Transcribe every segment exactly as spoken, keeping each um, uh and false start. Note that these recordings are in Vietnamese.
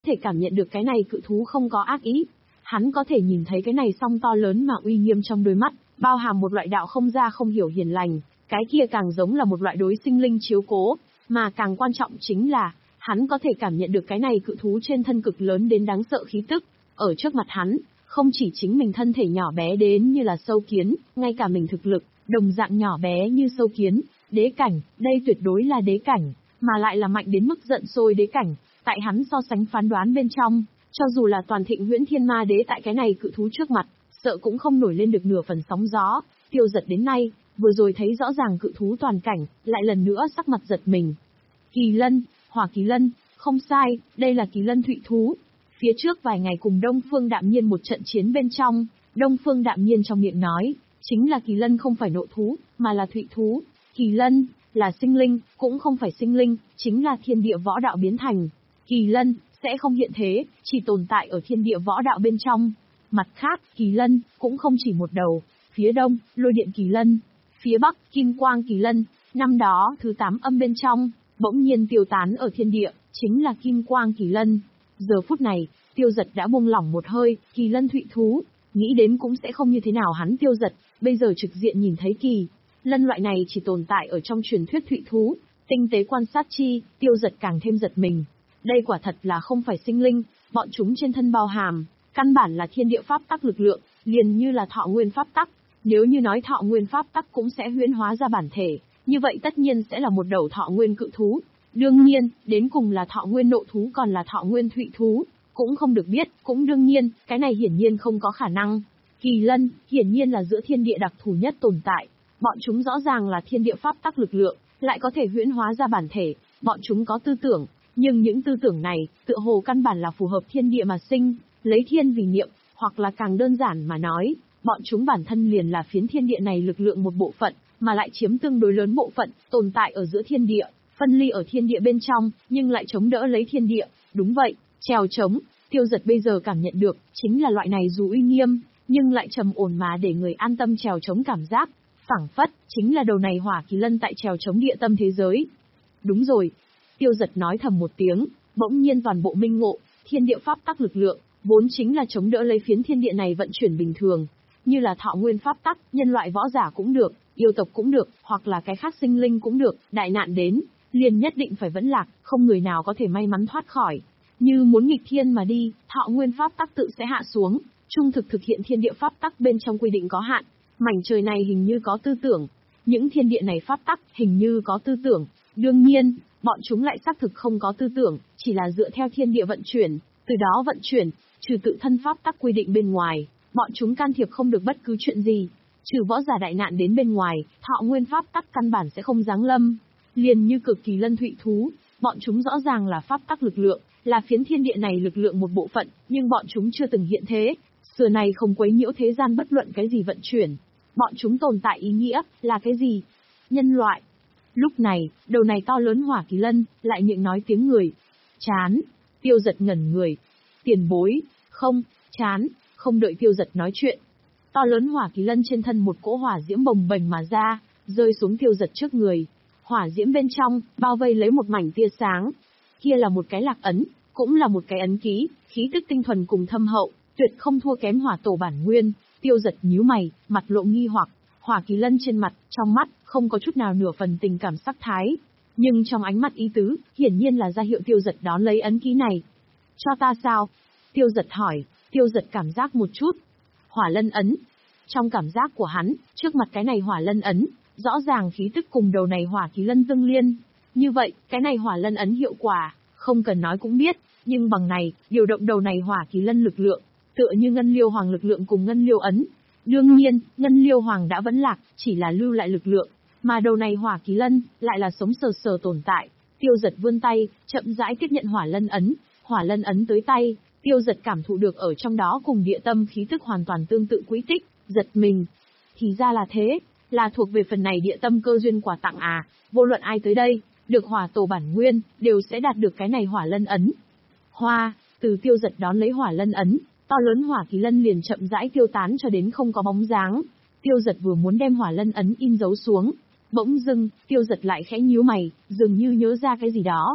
thể cảm nhận được cái này cự thú không có ác ý. Hắn có thể nhìn thấy cái này song to lớn mà uy nghiêm trong đôi mắt, bao hàm một loại đạo không ra không hiểu hiền lành, cái kia càng giống là một loại đối sinh linh chiếu cố, mà càng quan trọng chính là, hắn có thể cảm nhận được cái này cự thú trên thân cực lớn đến đáng sợ khí tức. Ở trước mặt hắn, không chỉ chính mình thân thể nhỏ bé đến như là sâu kiến, ngay cả mình thực lực, đồng dạng nhỏ bé như sâu kiến, đế cảnh, đây tuyệt đối là đế cảnh, mà lại là mạnh đến mức giận sôi đế cảnh, tại hắn so sánh phán đoán bên trong, cho dù là toàn thịnh huyễn thiên ma đế tại cái này cự thú trước mặt, sợ cũng không nổi lên được nửa phần sóng gió. Tiêu Giật đến nay, vừa rồi thấy rõ ràng cự thú toàn cảnh, lại lần nữa sắc mặt giật mình. Kỳ lân, hỏa kỳ lân, không sai, đây là kỳ lân thụy thú. Phía trước vài ngày cùng Đông Phương Đạm Nhiên một trận chiến bên trong, Đông Phương Đạm Nhiên trong miệng nói, chính là kỳ lân không phải nộ thú, mà là thụy thú. Kỳ lân, là sinh linh, cũng không phải sinh linh, chính là thiên địa võ đạo biến thành. Kỳ lân, sẽ không hiện thế, chỉ tồn tại ở thiên địa võ đạo bên trong. Mặt khác, kỳ lân, cũng không chỉ một đầu. Phía đông, lôi điện kỳ lân. Phía bắc, kim quang kỳ lân. Năm đó, thứ tám âm bên trong, bỗng nhiên tiêu tán ở thiên địa, chính là kim quang kỳ lân. Giờ phút này, Tiêu Giật đã buông lỏng một hơi, kỳ lân thụy thú, nghĩ đến cũng sẽ không như thế nào hắn Tiêu Giật, bây giờ trực diện nhìn thấy kỳ lân loại này chỉ tồn tại ở trong truyền thuyết thụy thú, tinh tế quan sát chi, Tiêu Giật càng thêm giật mình. Đây quả thật là không phải sinh linh, bọn chúng trên thân bao hàm, căn bản là thiên địa pháp tắc lực lượng, liền như là thọ nguyên pháp tắc. Nếu như nói thọ nguyên pháp tắc cũng sẽ huyễn hóa ra bản thể, như vậy tất nhiên sẽ là một đầu thọ nguyên cự thú. Đương nhiên, đến cùng là thọ nguyên nộ thú còn là thọ nguyên thụy thú, cũng không được biết, cũng đương nhiên, cái này hiển nhiên không có khả năng. Kỳ lân, hiển nhiên là giữa thiên địa đặc thù nhất tồn tại, bọn chúng rõ ràng là thiên địa pháp tắc lực lượng, lại có thể huyễn hóa ra bản thể, bọn chúng có tư tưởng, nhưng những tư tưởng này, tựa hồ căn bản là phù hợp thiên địa mà sinh, lấy thiên vì niệm, hoặc là càng đơn giản mà nói, bọn chúng bản thân liền là phiến thiên địa này lực lượng một bộ phận, mà lại chiếm tương đối lớn bộ phận, tồn tại ở giữa thiên địa, phân ly ở thiên địa bên trong, nhưng lại chống đỡ lấy thiên địa. Đúng vậy, trèo trống, Tiêu Giật bây giờ cảm nhận được, chính là loại này dù uy nghiêm, nhưng lại trầm ổn mà để người an tâm trèo trống cảm giác. Phảng phất, chính là đầu này hỏa kỳ lân tại trèo trống địa tâm thế giới. Đúng rồi. Tiêu Giật nói thầm một tiếng, bỗng nhiên toàn bộ minh ngộ, thiên địa pháp tắc lực lượng, vốn chính là chống đỡ lấy phiến thiên địa này vận chuyển bình thường. Như là thọ nguyên pháp tắc, nhân loại võ giả cũng được, yêu tộc cũng được, hoặc là cái khác sinh linh cũng được, đại nạn đến, liền nhất định phải vẫn lạc, không người nào có thể may mắn thoát khỏi. Như muốn nghịch thiên mà đi, thọ nguyên pháp tắc tự sẽ hạ xuống, trung thực thực hiện thiên địa pháp tắc bên trong quy định có hạn. Mảnh trời này hình như có tư tưởng, những thiên địa này pháp tắc hình như có tư tưởng, đương nhiên, bọn chúng lại xác thực không có tư tưởng, chỉ là dựa theo thiên địa vận chuyển, từ đó vận chuyển, trừ tự thân pháp tắc quy định bên ngoài, bọn chúng can thiệp không được bất cứ chuyện gì. Trừ võ giả đại nạn đến bên ngoài, thọ nguyên pháp tắc căn bản sẽ không giáng lâm. Liền như cực kỳ lân thụy thú, bọn chúng rõ ràng là pháp tắc lực lượng, là phiến thiên địa này lực lượng một bộ phận, nhưng bọn chúng chưa từng hiện thế, xưa này không quấy nhiễu thế gian bất luận cái gì vận chuyển. Bọn chúng tồn tại ý nghĩa, là cái gì? Nhân loại. Lúc này, đầu này to lớn hỏa kỳ lân, lại miệng nói tiếng người. Chán. Tiêu Giật ngẩn người. Tiền bối. Không, chán. Không đợi Tiêu Giật nói chuyện. To lớn hỏa kỳ lân trên thân một cỗ hỏa diễm bồng bềnh mà ra, rơi xuống Tiêu Giật trước người. Hỏa diễm bên trong, bao vây lấy một mảnh tia sáng. Kia là một cái lạc ấn, cũng là một cái ấn ký, khí tức tinh thuần cùng thâm hậu, tuyệt không thua kém hỏa tổ bản nguyên. Tiêu Giật nhíu mày, mặt lộ nghi hoặc, hỏa kỳ lân trên mặt, trong mắt, không có chút nào nửa phần tình cảm sắc thái. Nhưng trong ánh mắt ý tứ, hiển nhiên là ra hiệu Tiêu Giật đón lấy ấn ký này. Cho ta sao? Tiêu Giật hỏi, Tiêu Giật cảm giác một chút. Hỏa lân ấn. Trong cảm giác của hắn, trước mặt cái này hỏa lân ấn, rõ ràng khí tức cùng đầu này hỏa kỳ lân tương liên. Như vậy, cái này hỏa lân ấn hiệu quả, không cần nói cũng biết, nhưng bằng này, điều động đầu này hỏa kỳ lân lực lượng, tựa như ngân liêu hoàng lực lượng cùng ngân liêu ấn. Đương nhiên, ngân liêu hoàng đã vẫn lạc, chỉ là lưu lại lực lượng, mà đầu này hỏa kỳ lân, lại là sống sờ sờ tồn tại. Tiêu Giật vươn tay, chậm rãi tiếp nhận hỏa lân ấn, hỏa lân ấn tới tay, Tiêu Giật cảm thụ được ở trong đó cùng địa tâm khí tức hoàn toàn tương tự quỹ tích, giật mình. Thì ra là thế, là thuộc về phần này địa tâm cơ duyên quà tặng à, vô luận ai tới đây, được hỏa tổ bản nguyên, đều sẽ đạt được cái này hỏa lân ấn. Hoa, từ Tiêu Giật đón lấy hỏa lân ấn, to lớn hỏa kỳ lân liền chậm rãi tiêu tán cho đến không có bóng dáng. Tiêu Giật vừa muốn đem hỏa lân ấn in dấu xuống, bỗng dưng, Tiêu Giật lại khẽ nhíu mày, dường như nhớ ra cái gì đó,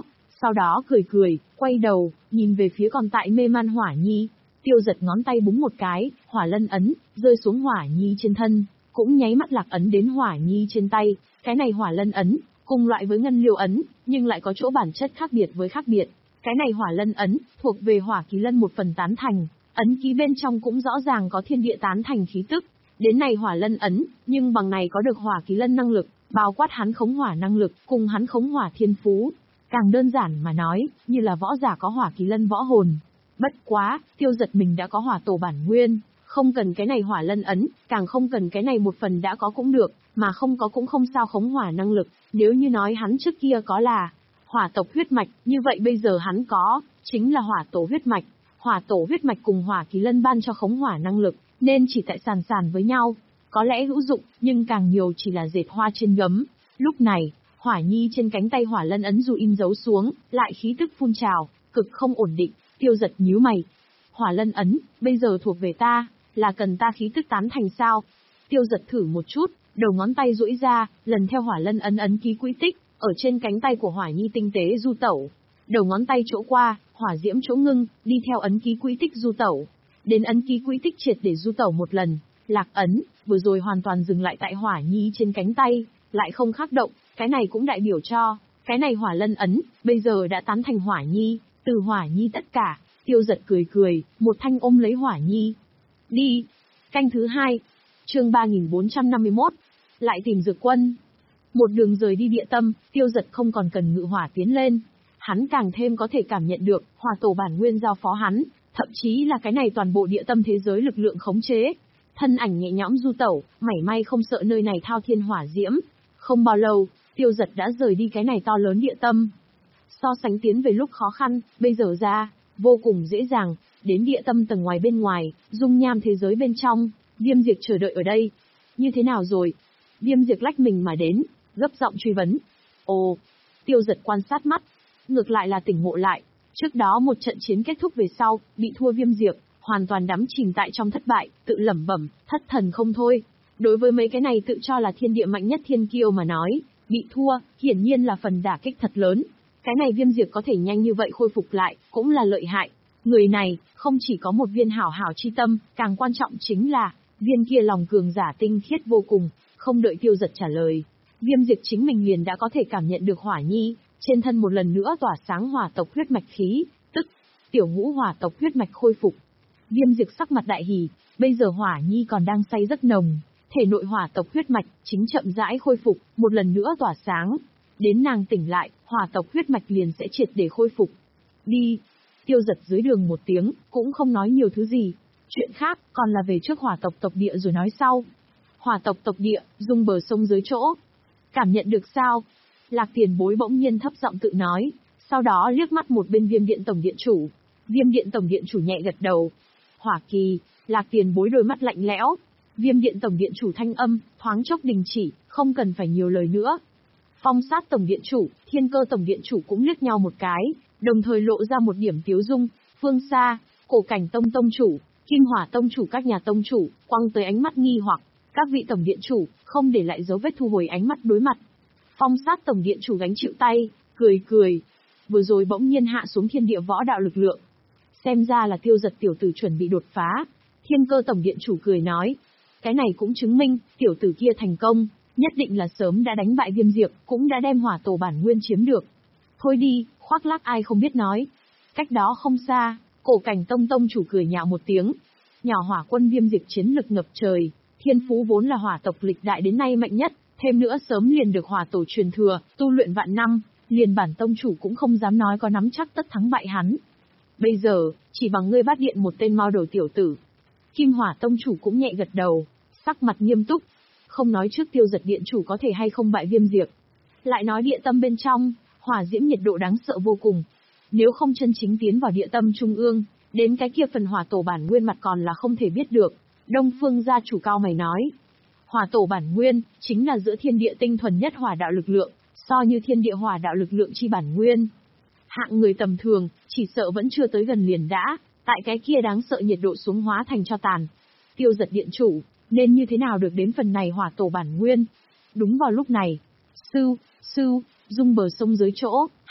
Sau đó cười cười, quay đầu, nhìn về phía còn tại mê man Hỏa Nhi. Tiêu Giật ngón tay búng một cái, hỏa lân ấn, rơi xuống Hỏa Nhi trên thân, cũng nháy mắt lạc ấn đến Hỏa Nhi trên tay. Cái này hỏa lân ấn, cùng loại với ngân liêu ấn, nhưng lại có chỗ bản chất khác biệt với khác biệt. Cái này hỏa lân ấn, thuộc về hỏa kỳ lân một phần tán thành, ấn ký bên trong cũng rõ ràng có thiên địa tán thành khí tức. Đến này hỏa lân ấn, nhưng bằng này có được hỏa kỳ lân năng lực, bao quát hắn khống hỏa năng lực, cùng hắn khống hỏa thiên phú. Càng đơn giản mà nói, như là võ giả có hỏa kỳ lân võ hồn. Bất quá, Tiêu Giật mình đã có hỏa tổ bản nguyên, không cần cái này hỏa lân ấn, càng không cần cái này một phần đã có cũng được, mà không có cũng không sao khống hỏa năng lực. Nếu như nói hắn trước kia có là hỏa tộc huyết mạch, như vậy bây giờ hắn có, chính là hỏa tổ huyết mạch. Hỏa tổ huyết mạch cùng hỏa kỳ lân ban cho khống hỏa năng lực, nên chỉ tại sàn sàn với nhau. Có lẽ hữu dụng, nhưng càng nhiều chỉ là dệt hoa trên gấm. Lúc này, Hỏa Nhi trên cánh tay hỏa lân ấn dù in dấu xuống, lại khí tức phun trào, cực không ổn định. Tiêu Giật nhíu mày. Hỏa lân ấn, bây giờ thuộc về ta, là cần ta khí tức tán thành sao? Tiêu Giật thử một chút, đầu ngón tay duỗi ra, lần theo hỏa lân ấn ấn ký quỹ tích, ở trên cánh tay của Hỏa Nhi tinh tế du tẩu. Đầu ngón tay chỗ qua, hỏa diễm chỗ ngưng, đi theo ấn ký quỹ tích du tẩu. Đến ấn ký quỹ tích triệt để du tẩu một lần, lạc ấn, vừa rồi hoàn toàn dừng lại tại Hỏa Nhi trên cánh tay, lại không khắc động, cái này cũng đại biểu cho, cái này hỏa lân ấn, bây giờ đã tán thành Hỏa Nhi, từ Hỏa Nhi tất cả. Tiêu Giật cười cười, một thanh ôm lấy Hỏa Nhi. Đi. Canh thứ hai. Chương ba nghìn bốn trăm năm mươi mốt. Lại tìm dược quân. Một đường rời đi địa tâm, Tiêu Giật không còn cần ngự hỏa tiến lên. Hắn càng thêm có thể cảm nhận được, hỏa tổ bản nguyên giao phó hắn, thậm chí là cái này toàn bộ địa tâm thế giới lực lượng khống chế. Thân ảnh nhẹ nhõm du tẩu, mảy may không sợ nơi này thao thiên hỏa diễm. Không bao lâu, Tiêu Giật đã rời đi cái này to lớn địa tâm. So sánh tiến về lúc khó khăn, bây giờ ra, vô cùng dễ dàng, đến địa tâm tầng ngoài bên ngoài, dung nham thế giới bên trong, Viêm Diệt chờ đợi ở đây. Như thế nào rồi? Viêm Diệt lách mình mà đến, gấp giọng truy vấn. Ồ, Tiêu Giật quan sát mắt, ngược lại là tỉnh ngộ lại. Trước đó một trận chiến kết thúc về sau, bị thua Viêm Diệt, hoàn toàn đắm chìm tại trong thất bại, tự lẩm bẩm, thất thần không thôi. Đối với mấy cái này tự cho là thiên địa mạnh nhất thiên kiêu mà nói, bị thua, hiển nhiên là phần đả kích thật lớn. Cái này Viêm Diệt có thể nhanh như vậy khôi phục lại, cũng là lợi hại. Người này, không chỉ có một viên hảo hảo chi tâm, càng quan trọng chính là, viên kia lòng cường giả tinh khiết vô cùng. Không đợi Tiêu Giật trả lời, Viêm Diệt chính mình liền đã có thể cảm nhận được Hỏa Nhi, trên thân một lần nữa tỏa sáng hỏa tộc huyết mạch khí, tức, tiểu ngũ hỏa tộc huyết mạch khôi phục. Viêm Diệt sắc mặt đại hỉ, bây giờ Hỏa Nhi còn đang say rất nồng, thể nội hỏa tộc huyết mạch, chính chậm rãi khôi phục, một lần nữa tỏa sáng. Đến nàng tỉnh lại, hỏa tộc huyết mạch liền sẽ triệt để khôi phục. Đi. Tiêu Giật dưới đường một tiếng, cũng không nói nhiều thứ gì. Chuyện khác, còn là về trước hỏa tộc tộc địa rồi nói sau. Hỏa tộc tộc địa, dung bờ sông dưới chỗ. Cảm nhận được sao? Lạc Tiền Bối bỗng nhiên thấp giọng tự nói, sau đó liếc mắt một bên Viêm Điện Tổng Điện Chủ. Viêm Điện Tổng Điện Chủ nhẹ gật đầu. Hỏa kỳ, Lạc Tiền Bối đôi mắt lạnh lẽo. Viêm Điện Tổng Điện Chủ thanh âm, thoáng chốc đình chỉ, không cần phải nhiều lời nữa. Phong Sát Tổng Điện Chủ, Thiên Cơ Tổng Điện Chủ cũng liếc nhau một cái, đồng thời lộ ra một điểm tiếu dung. Phương xa, Cổ Cảnh Tông Tông Chủ, Kim Hỏa Tông Chủ các nhà tông chủ, quăng tới ánh mắt nghi hoặc. Các vị Tổng Điện Chủ, không để lại dấu vết thu hồi ánh mắt đối mặt. Phong Sát Tổng Điện Chủ gánh chịu tay, cười cười. Vừa rồi bỗng nhiên hạ xuống thiên địa võ đạo lực lượng. Xem ra là Tiêu Giật tiểu tử chuẩn bị đột phá. Thiên Cơ Tổng Điện Chủ cười nói. Cái này cũng chứng minh, tiểu tử kia thành công, nhất định là sớm đã đánh bại Viêm Diệt, cũng đã đem hỏa tổ bản nguyên chiếm được. Thôi đi, khoác lác ai không biết nói. Cách đó không xa, Cổ Cảnh Tông Tông Chủ cười nhạo một tiếng. Nhỏ hỏa quân Viêm Diệt chiến lực ngập trời, thiên phú vốn là hỏa tộc lịch đại đến nay mạnh nhất, thêm nữa sớm liền được hỏa tổ truyền thừa, tu luyện vạn năm, liền bản tông chủ cũng không dám nói có nắm chắc tất thắng bại hắn. Bây giờ, chỉ bằng ngươi bắt điện một tên mau đầu tiểu tử. Kim Hỏa Tông Chủ cũng nhẹ gật đầu, sắc mặt nghiêm túc. Không nói trước Tiêu Giật Điện Chủ có thể hay không bại Viêm Diệt. Lại nói địa tâm bên trong, hỏa diễm nhiệt độ đáng sợ vô cùng. Nếu không chân chính tiến vào địa tâm trung ương, đến cái kia phần hỏa tổ bản nguyên mặt còn là không thể biết được. Đông Phương gia chủ cao mày nói. Hỏa tổ bản nguyên, chính là giữa thiên địa tinh thuần nhất hỏa đạo lực lượng, so như thiên địa hỏa đạo lực lượng chi bản nguyên. Hạng người tầm thường, chỉ sợ vẫn chưa tới gần liền đã, tại cái kia đáng sợ nhiệt độ xuống hóa thành cho tàn. Tiêu Giật Điện Chủ, nên như thế nào được đến phần này hỏa tổ bản nguyên? Đúng vào lúc này, sưu, sưu, dung bờ sông dưới chỗ,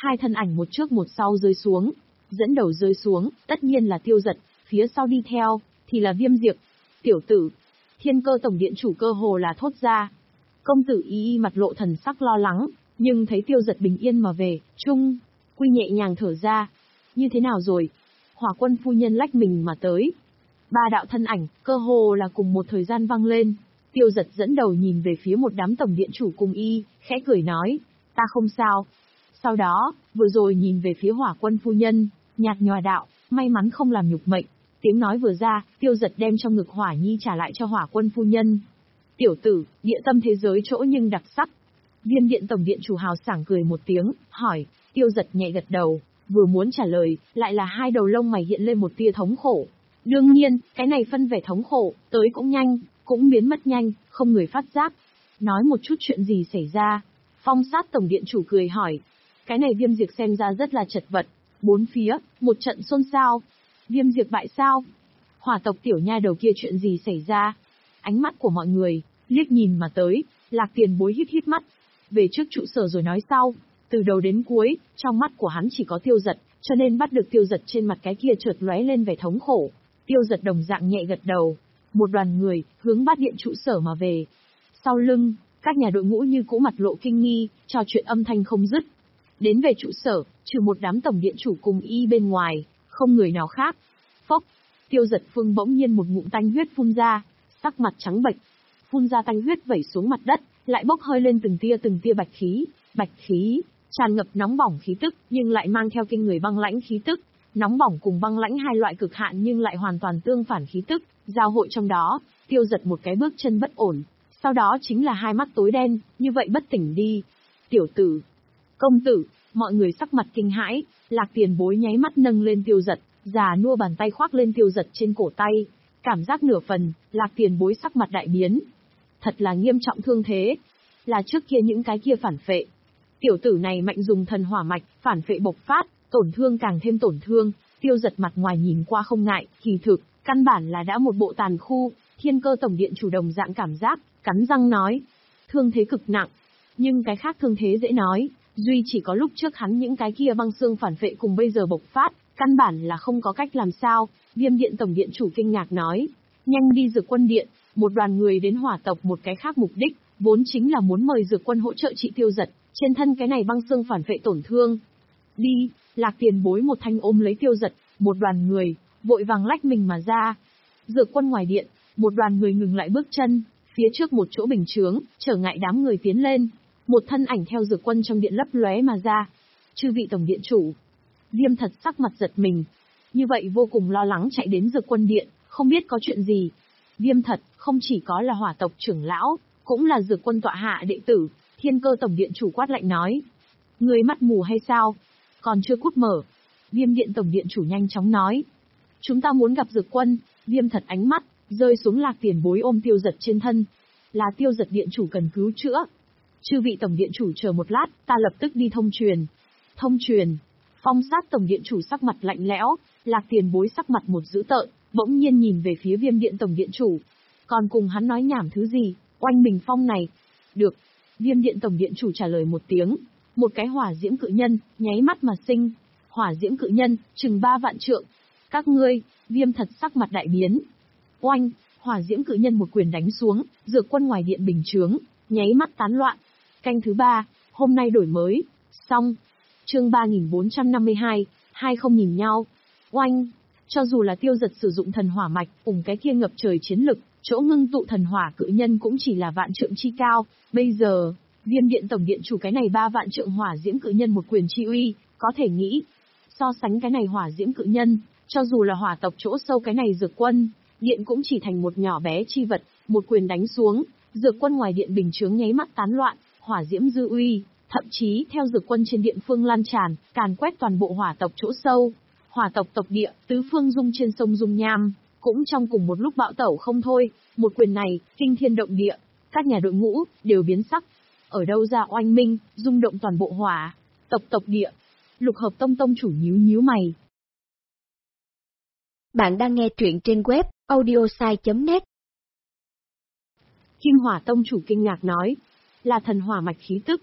Hai thân ảnh một trước một sau rơi xuống. Dẫn đầu rơi xuống, tất nhiên là Tiêu Dật, phía sau đi theo, thì là Viêm Diệp. Tiểu tử, Thiên Cơ Tổng Điện chủ cơ hồ là thốt ra. Công tử Y Y mặt lộ thần sắc lo lắng, nhưng thấy Tiêu Dật bình yên mà về, Trung Quy nhẹ nhàng thở ra. Như thế nào rồi? Hỏa Quân phu nhân lách mình mà tới. Ba đạo thân ảnh, cơ hồ là cùng một thời gian vang lên. Tiêu Dật dẫn đầu nhìn về phía một đám tổng điện chủ cùng y, khẽ cười nói, ta không sao. Sau đó, vừa rồi nhìn về phía Hỏa Quân phu nhân, nhạt nhòa đạo, may mắn không làm nhục mệnh. Tiếng nói vừa ra, Tiêu Dật đem trong ngực Hỏa Nhi trả lại cho Hỏa Quân phu nhân. Tiểu tử, địa tâm thế giới chỗ nhưng đặc sắc. Viêm điện tổng điện chủ hào sảng cười một tiếng, hỏi. Tiêu Dật nhẹ gật đầu, vừa muốn trả lời, lại là hai đầu lông mày hiện lên một tia thống khổ. Đương nhiên, cái này phân vẻ thống khổ, tới cũng nhanh, cũng biến mất nhanh, không người phát giác. Nói một chút chuyện gì xảy ra. Phong Sát tổng điện chủ cười hỏi. Cái này Viêm Diệp xem ra rất là chật vật. Bốn phía, một trận xôn xao. Viêm Diệp bại sao? Hỏa tộc tiểu nha đầu kia chuyện gì xảy ra? Ánh mắt của mọi người, liếc nhìn mà tới, Lạc Tiền Bối híp híp mắt. Về trước trụ sở rồi nói sau. Từ đầu đến cuối, trong mắt của hắn chỉ có Tiêu Dật, cho nên bắt được Tiêu Dật trên mặt cái kia chợt lóe lên vẻ thống khổ. Tiêu Dật đồng dạng nhẹ gật đầu. Một đoàn người, hướng bát điện trụ sở mà về. Sau lưng, các nhà đội ngũ như cũ mặt lộ kinh nghi, trò chuyện âm thanh không dứt. Đến về trụ sở, trừ một đám tổng điện chủ cùng y bên ngoài, không người nào khác. Phốc, Tiêu Dật Phương bỗng nhiên một ngụm tanh huyết phun ra, sắc mặt trắng bệch. Phun ra tanh huyết vẩy xuống mặt đất, lại bốc hơi lên từng tia từng tia bạch khí, bạch khí, tràn ngập nóng bỏng khí tức, nhưng lại mang theo kinh người băng lãnh khí tức. Nóng bỏng cùng băng lãnh hai loại cực hạn nhưng lại hoàn toàn tương phản khí tức, giao hội trong đó, Tiêu Dật một cái bước chân bất ổn, sau đó chính là hai mắt tối đen, như vậy bất tỉnh đi. Tiểu tử, công tử, mọi người sắc mặt kinh hãi, Lạc Tiền Bối nháy mắt nâng lên Tiêu Dật, già nua bàn tay khoác lên Tiêu Dật trên cổ tay, cảm giác nửa phần, Lạc Tiền Bối sắc mặt đại biến. Thật là nghiêm trọng thương thế, là trước kia những cái kia phản phệ. Tiểu tử này mạnh dùng thần hỏa mạch, phản phệ bộc phát, tổn thương càng thêm tổn thương. Tiêu Dật mặt ngoài nhìn qua không ngại, kỳ thực, căn bản là đã một bộ tàn khu. Thiên Cơ tổng điện chủ đồng dạng cảm giác, cắn răng nói, thương thế cực nặng, nhưng cái khác thương thế dễ nói, duy chỉ có lúc trước hắn những cái kia băng xương phản phệ cùng bây giờ bộc phát, căn bản là không có cách làm sao. Viêm điện tổng điện chủ kinh ngạc nói, nhanh đi Dược Quân điện. Một đoàn người đến Hỏa tộc một cái khác mục đích, vốn chính là muốn mời Dược Quân hỗ trợ trị Tiêu Dật, trên thân cái này băng xương phản phệ tổn thương. Đi, Lạc Tiền Bối một thanh ôm lấy Tiêu Dật, một đoàn người, vội vàng lách mình mà ra. Dược Quân ngoài điện, một đoàn người ngừng lại bước chân, phía trước một chỗ bình chướng, trở ngại đám người tiến lên. Một thân ảnh theo Dược Quân trong điện lấp lóe mà ra. Chư vị tổng điện chủ. Viêm Thật sắc mặt giật mình. Như vậy vô cùng lo lắng chạy đến Dược Quân điện, không biết có chuyện gì. Viêm Thật, không chỉ có là Hỏa tộc trưởng lão, cũng là Dược Quân tọa hạ đệ tử. Thiên Cơ tổng điện chủ quát lạnh nói. Người mắt mù hay sao? Còn chưa cút mở. Viêm điện tổng điện chủ nhanh chóng nói. Chúng ta muốn gặp Dược Quân. Viêm Thật ánh mắt, rơi xuống Lạc Tiền Bối ôm Tiêu Dật trên thân. Là Tiêu Dật điện chủ cần cứu chữa. Chư vị tổng điện chủ chờ một lát, ta lập tức đi thông truyền. Thông truyền. Phong Sát tổng điện chủ sắc mặt lạnh lẽo, Lạc Tiền Bối sắc mặt một dữ tợn, bỗng nhiên nhìn về phía Viêm điện tổng điện chủ. Còn cùng hắn nói nhảm thứ gì, oanh bình phong này. Được. Viêm điện tổng điện chủ trả lời một tiếng. Một cái hỏa diễm cự nhân, nháy mắt mà sinh. Hỏa diễm cự nhân, chừng ba vạn trượng. Các ngươi, Viêm Thật sắc mặt đại biến. Oanh, hỏa diễm cự nhân một quyền đánh xuống, Dược Quân ngoài điện bình chướng, nháy mắt tán loạn. Canh thứ ba, hôm nay đổi mới. Xong. Chương ba nghìn bốn trăm năm mươi hai, hai không nhìn nhau. Oanh, cho dù là Tiêu Dật sử dụng thần hỏa mạch, cùng cái kia ngập trời chiến lực, chỗ ngưng tụ thần hỏa cự nhân cũng chỉ là vạn trượng chi cao. Bây giờ, Viêm điện tổng điện chủ cái này ba vạn trượng hỏa diễm cự nhân một quyền chi uy, có thể nghĩ. So sánh cái này hỏa diễm cự nhân, cho dù là Hỏa tộc chỗ sâu cái này Dược Quân, điện cũng chỉ thành một nhỏ bé chi vật, một quyền đánh xuống, Dược Quân ngoài điện bình chướng nháy mắt tán loạn, hỏa diễm dư uy, thậm chí theo Dược Quân trên điện phương lan tràn, càn quét toàn bộ Hỏa tộc chỗ sâu. Hỏa tộc tộc địa, tứ phương dung trên sông Dung Nham, cũng trong cùng một lúc bạo tẩu không thôi, một quyền này, kinh thiên động địa, các nhà đội ngũ đều biến sắc. Ở đâu ra oanh minh, rung động toàn bộ Hỏa tộc tộc địa. Lục Hợp Tông tông chủ nhíu nhíu mày. Bạn đang nghe truyện trên web audiosai chấm net. Kim Hỏa tông chủ kinh ngạc nói, là thần hỏa mạch khí tức.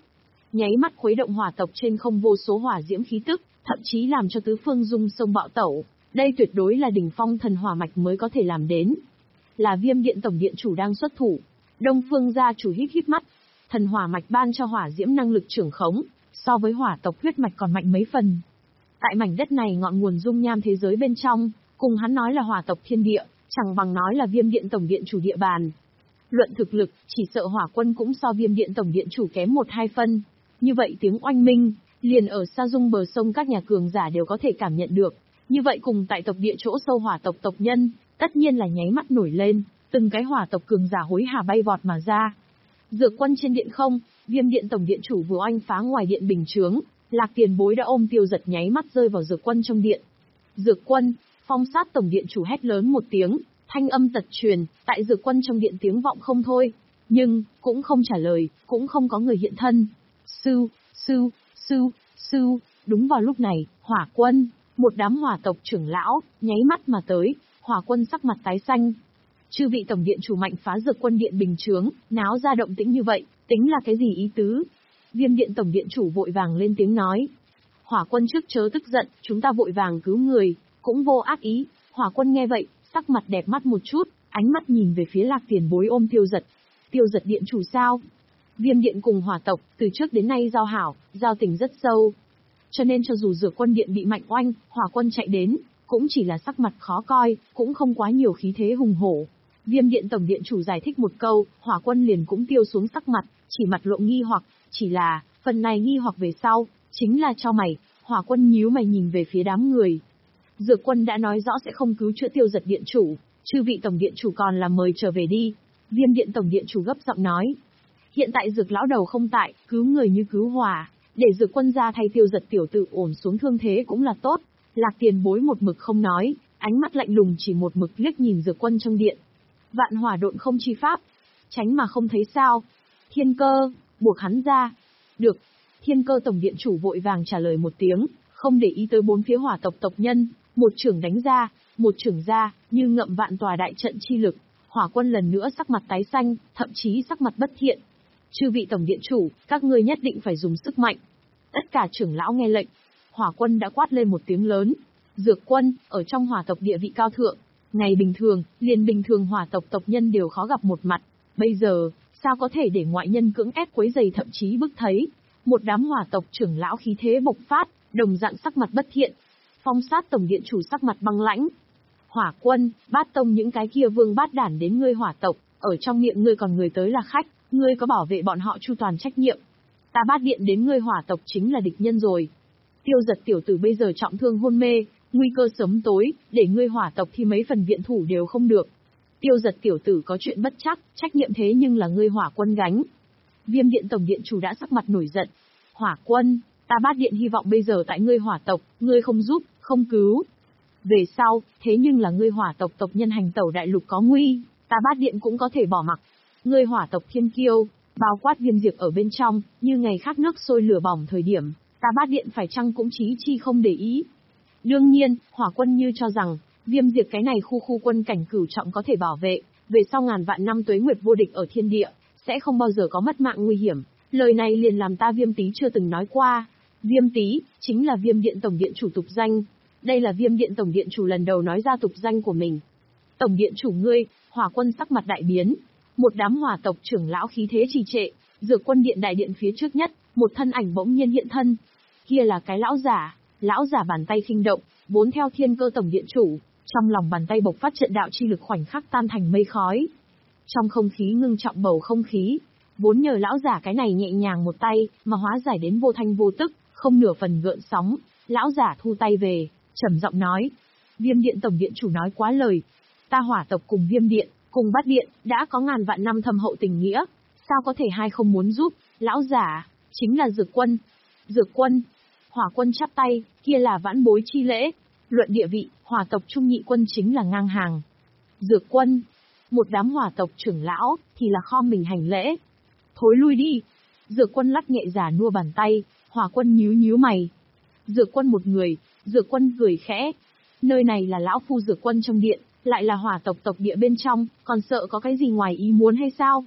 nháy mắt khuấy động hỏa tộc trên không vô số hỏa diễm khí tức, thậm chí làm cho tứ phương rung sông bạo tẩu. Đây tuyệt đối là đỉnh phong thần hỏa mạch mới có thể làm đến. Là Viêm Điện tổng điện chủ đang xuất thủ. Đông Phương gia chủ híp híp mắt. Thần hỏa mạch ban cho hỏa diễm năng lực trưởng khống, so với hỏa tộc huyết mạch còn mạnh mấy phần. Tại mảnh đất này ngọn nguồn dung nham thế giới bên trong, cùng hắn nói là hỏa tộc thiên địa, chẳng bằng nói là Viêm Điện tổng điện chủ địa bàn. Luận thực lực, chỉ sợ hỏa quân cũng so Viêm Điện tổng điện chủ kém một hai phân. Như vậy tiếng oanh minh, liền ở xa dung bờ sông các nhà cường giả đều có thể cảm nhận được. Như vậy cùng tại tộc địa chỗ sâu hỏa tộc tộc nhân, tất nhiên là nháy mắt nổi lên, từng cái hỏa tộc cường giả hối hả bay vọt mà ra. Dược quân trên điện không, Viêm Điện tổng điện chủ vừa oanh phá ngoài điện bình chướng, Lạc Tiền Bối đã ôm Tiêu Giật nháy mắt rơi vào dược quân trong điện. Dược quân, Phong Sát tổng điện chủ hét lớn một tiếng, thanh âm tật truyền, tại dược quân trong điện tiếng vọng không thôi, nhưng cũng không trả lời, cũng không có người hiện thân. Sư, sư, sư, sư, đúng vào lúc này, Hỏa quân, một đám hỏa tộc trưởng lão, nháy mắt mà tới, Hỏa quân sắc mặt tái xanh. Chư vị tổng điện chủ mạnh phá dược quân điện bình chướng, náo ra động tĩnh như vậy, tính là cái gì ý tứ? Viêm Điện tổng điện chủ vội vàng lên tiếng nói. Hỏa quân trước chớ tức giận, chúng ta vội vàng cứu người, cũng vô ác ý. Hỏa quân nghe vậy, sắc mặt đẹp mắt một chút, ánh mắt nhìn về phía Lạc Tiền Bối ôm Tiêu Giật. Tiêu Giật điện chủ sao? Viêm Điện cùng hỏa tộc, từ trước đến nay giao hảo, giao tình rất sâu. Cho nên cho dù dược quân điện bị mạnh oanh, hỏa quân chạy đến, cũng chỉ là sắc mặt khó coi, cũng không quá nhiều khí thế hùng hổ. Viêm Điện tổng điện chủ giải thích một câu, hỏa quân liền cũng tiêu xuống sắc mặt, chỉ mặt lộ nghi hoặc, chỉ là, phần này nghi hoặc về sau, chính là cho mày, hỏa quân nhíu mày nhìn về phía đám người. Dược quân đã nói rõ sẽ không cứu chữa Tiêu Giật điện chủ, chư vị tổng điện chủ còn là mời trở về đi. Viêm Điện tổng điện chủ gấp giọng nói. Hiện tại dược lão đầu không tại, cứu người như cứu hỏa, để dược quân ra thay Tiêu Giật tiểu tử ổn xuống thương thế cũng là tốt. Lạc Tiền Bối một mực không nói, ánh mắt lạnh lùng chỉ một mực liếc nhìn dược quân trong điện. Vạn hỏa độn không chi pháp, tránh mà không thấy sao. Thiên Cơ, buộc hắn ra. Được. Thiên Cơ tổng điện chủ vội vàng trả lời một tiếng, không để ý tới bốn phía hỏa tộc tộc nhân, một trưởng đánh ra, một trưởng ra, như ngậm vạn tòa đại trận chi lực. Hỏa quân lần nữa sắc mặt tái xanh, thậm chí sắc mặt bất thiện. Chư vị tổng điện chủ, các ngươi nhất định phải dùng sức mạnh. Tất cả trưởng lão nghe lệnh. Hỏa quân đã quát lên một tiếng lớn. Dược quân, ở trong hỏa tộc địa vị cao thượng. Ngày bình thường, liền bình thường hỏa tộc tộc nhân đều khó gặp một mặt. Bây giờ, sao có thể để ngoại nhân cưỡng ép quấy rầy thậm chí bức thấy. Một đám hỏa tộc trưởng lão khí thế bộc phát, đồng dạng sắc mặt bất thiện. Phong Sát tổng điện chủ sắc mặt băng lãnh. Hỏa quân, Bát tông những cái kia vương bát đản đến ngươi hỏa tộc, ở trong miệng ngươi còn người tới là khách, ngươi có bảo vệ bọn họ chu toàn trách nhiệm. Ta Bát điện đến ngươi hỏa tộc chính là địch nhân rồi. Tiêu Giật tiểu tử bây giờ trọng thương hôn mê, nguy cơ sớm tối, để ngươi hỏa tộc thì mấy phần viện thủ đều không được. Tiêu Giật tiểu tử có chuyện bất chắc, trách nhiệm thế nhưng là ngươi hỏa quân gánh. Viêm Điện tổng điện chủ đã sắc mặt nổi giận. Hỏa quân, ta Bát điện hy vọng bây giờ tại ngươi hỏa tộc, ngươi không giúp, không cứu. Về sau, thế nhưng là ngươi hỏa tộc tộc nhân hành tẩu đại lục có nguy, ta Bát điện cũng có thể bỏ mặc. Ngươi hỏa tộc thiên kiêu, bao quát Viêm Diệp ở bên trong, như ngày khác nước sôi lửa bỏng thời điểm, ta Bát điện phải chăng cũng chí chi không để ý. Đương nhiên, hỏa quân như cho rằng, Viêm Diệp cái này khu khu quân cảnh cửu trọng có thể bảo vệ, về sau ngàn vạn năm tuế nguyệt vô địch ở thiên địa, sẽ không bao giờ có mất mạng nguy hiểm. Lời này liền làm ta Viêm Tý chưa từng nói qua. Viêm Tý, chính là Viêm Điện tổng điện chủ tục danh. Đây là Viêm Điện tổng điện chủ lần đầu nói ra tục danh của mình. Tổng điện chủ ngươi, hỏa quân sắc mặt đại biến. Một đám hỏa tộc trưởng lão khí thế trì trệ, dược quân điện đại điện phía trước nhất, một thân ảnh bỗng nhiên hiện thân. Kia là cái lão giả, lão giả bàn tay khinh động, vốn theo Thiên Cơ tổng điện chủ, trong lòng bàn tay bộc phát trận đạo chi lực khoảnh khắc tan thành mây khói. Trong không khí ngưng trọng bầu không khí, vốn nhờ lão giả cái này nhẹ nhàng một tay, mà hóa giải đến vô thanh vô tức, không nửa phần gợn sóng, lão giả thu tay về, trầm giọng nói: Viêm Điện tổng điện chủ nói quá lời, ta hỏa tộc cùng Viêm Điện, cùng Bát điện, đã có ngàn vạn năm thâm hậu tình nghĩa, sao có thể hai không muốn giúp? Lão giả, chính là Dược quân. Dược quân, hỏa quân chắp tay, kia là vãn bối chi lễ, luận địa vị, hỏa tộc trung nhị quân chính là ngang hàng. Dược quân, một đám hỏa tộc trưởng lão, thì là khom mình hành lễ. Thối lui đi. Dược quân lắc nhẹ giả nua bàn tay, hỏa quân nhíu nhíu mày. Dược quân một người, Dược quân cười khẽ. Nơi này là lão phu Dược quân trong điện, lại là hỏa tộc tộc địa bên trong, còn sợ có cái gì ngoài ý muốn hay sao?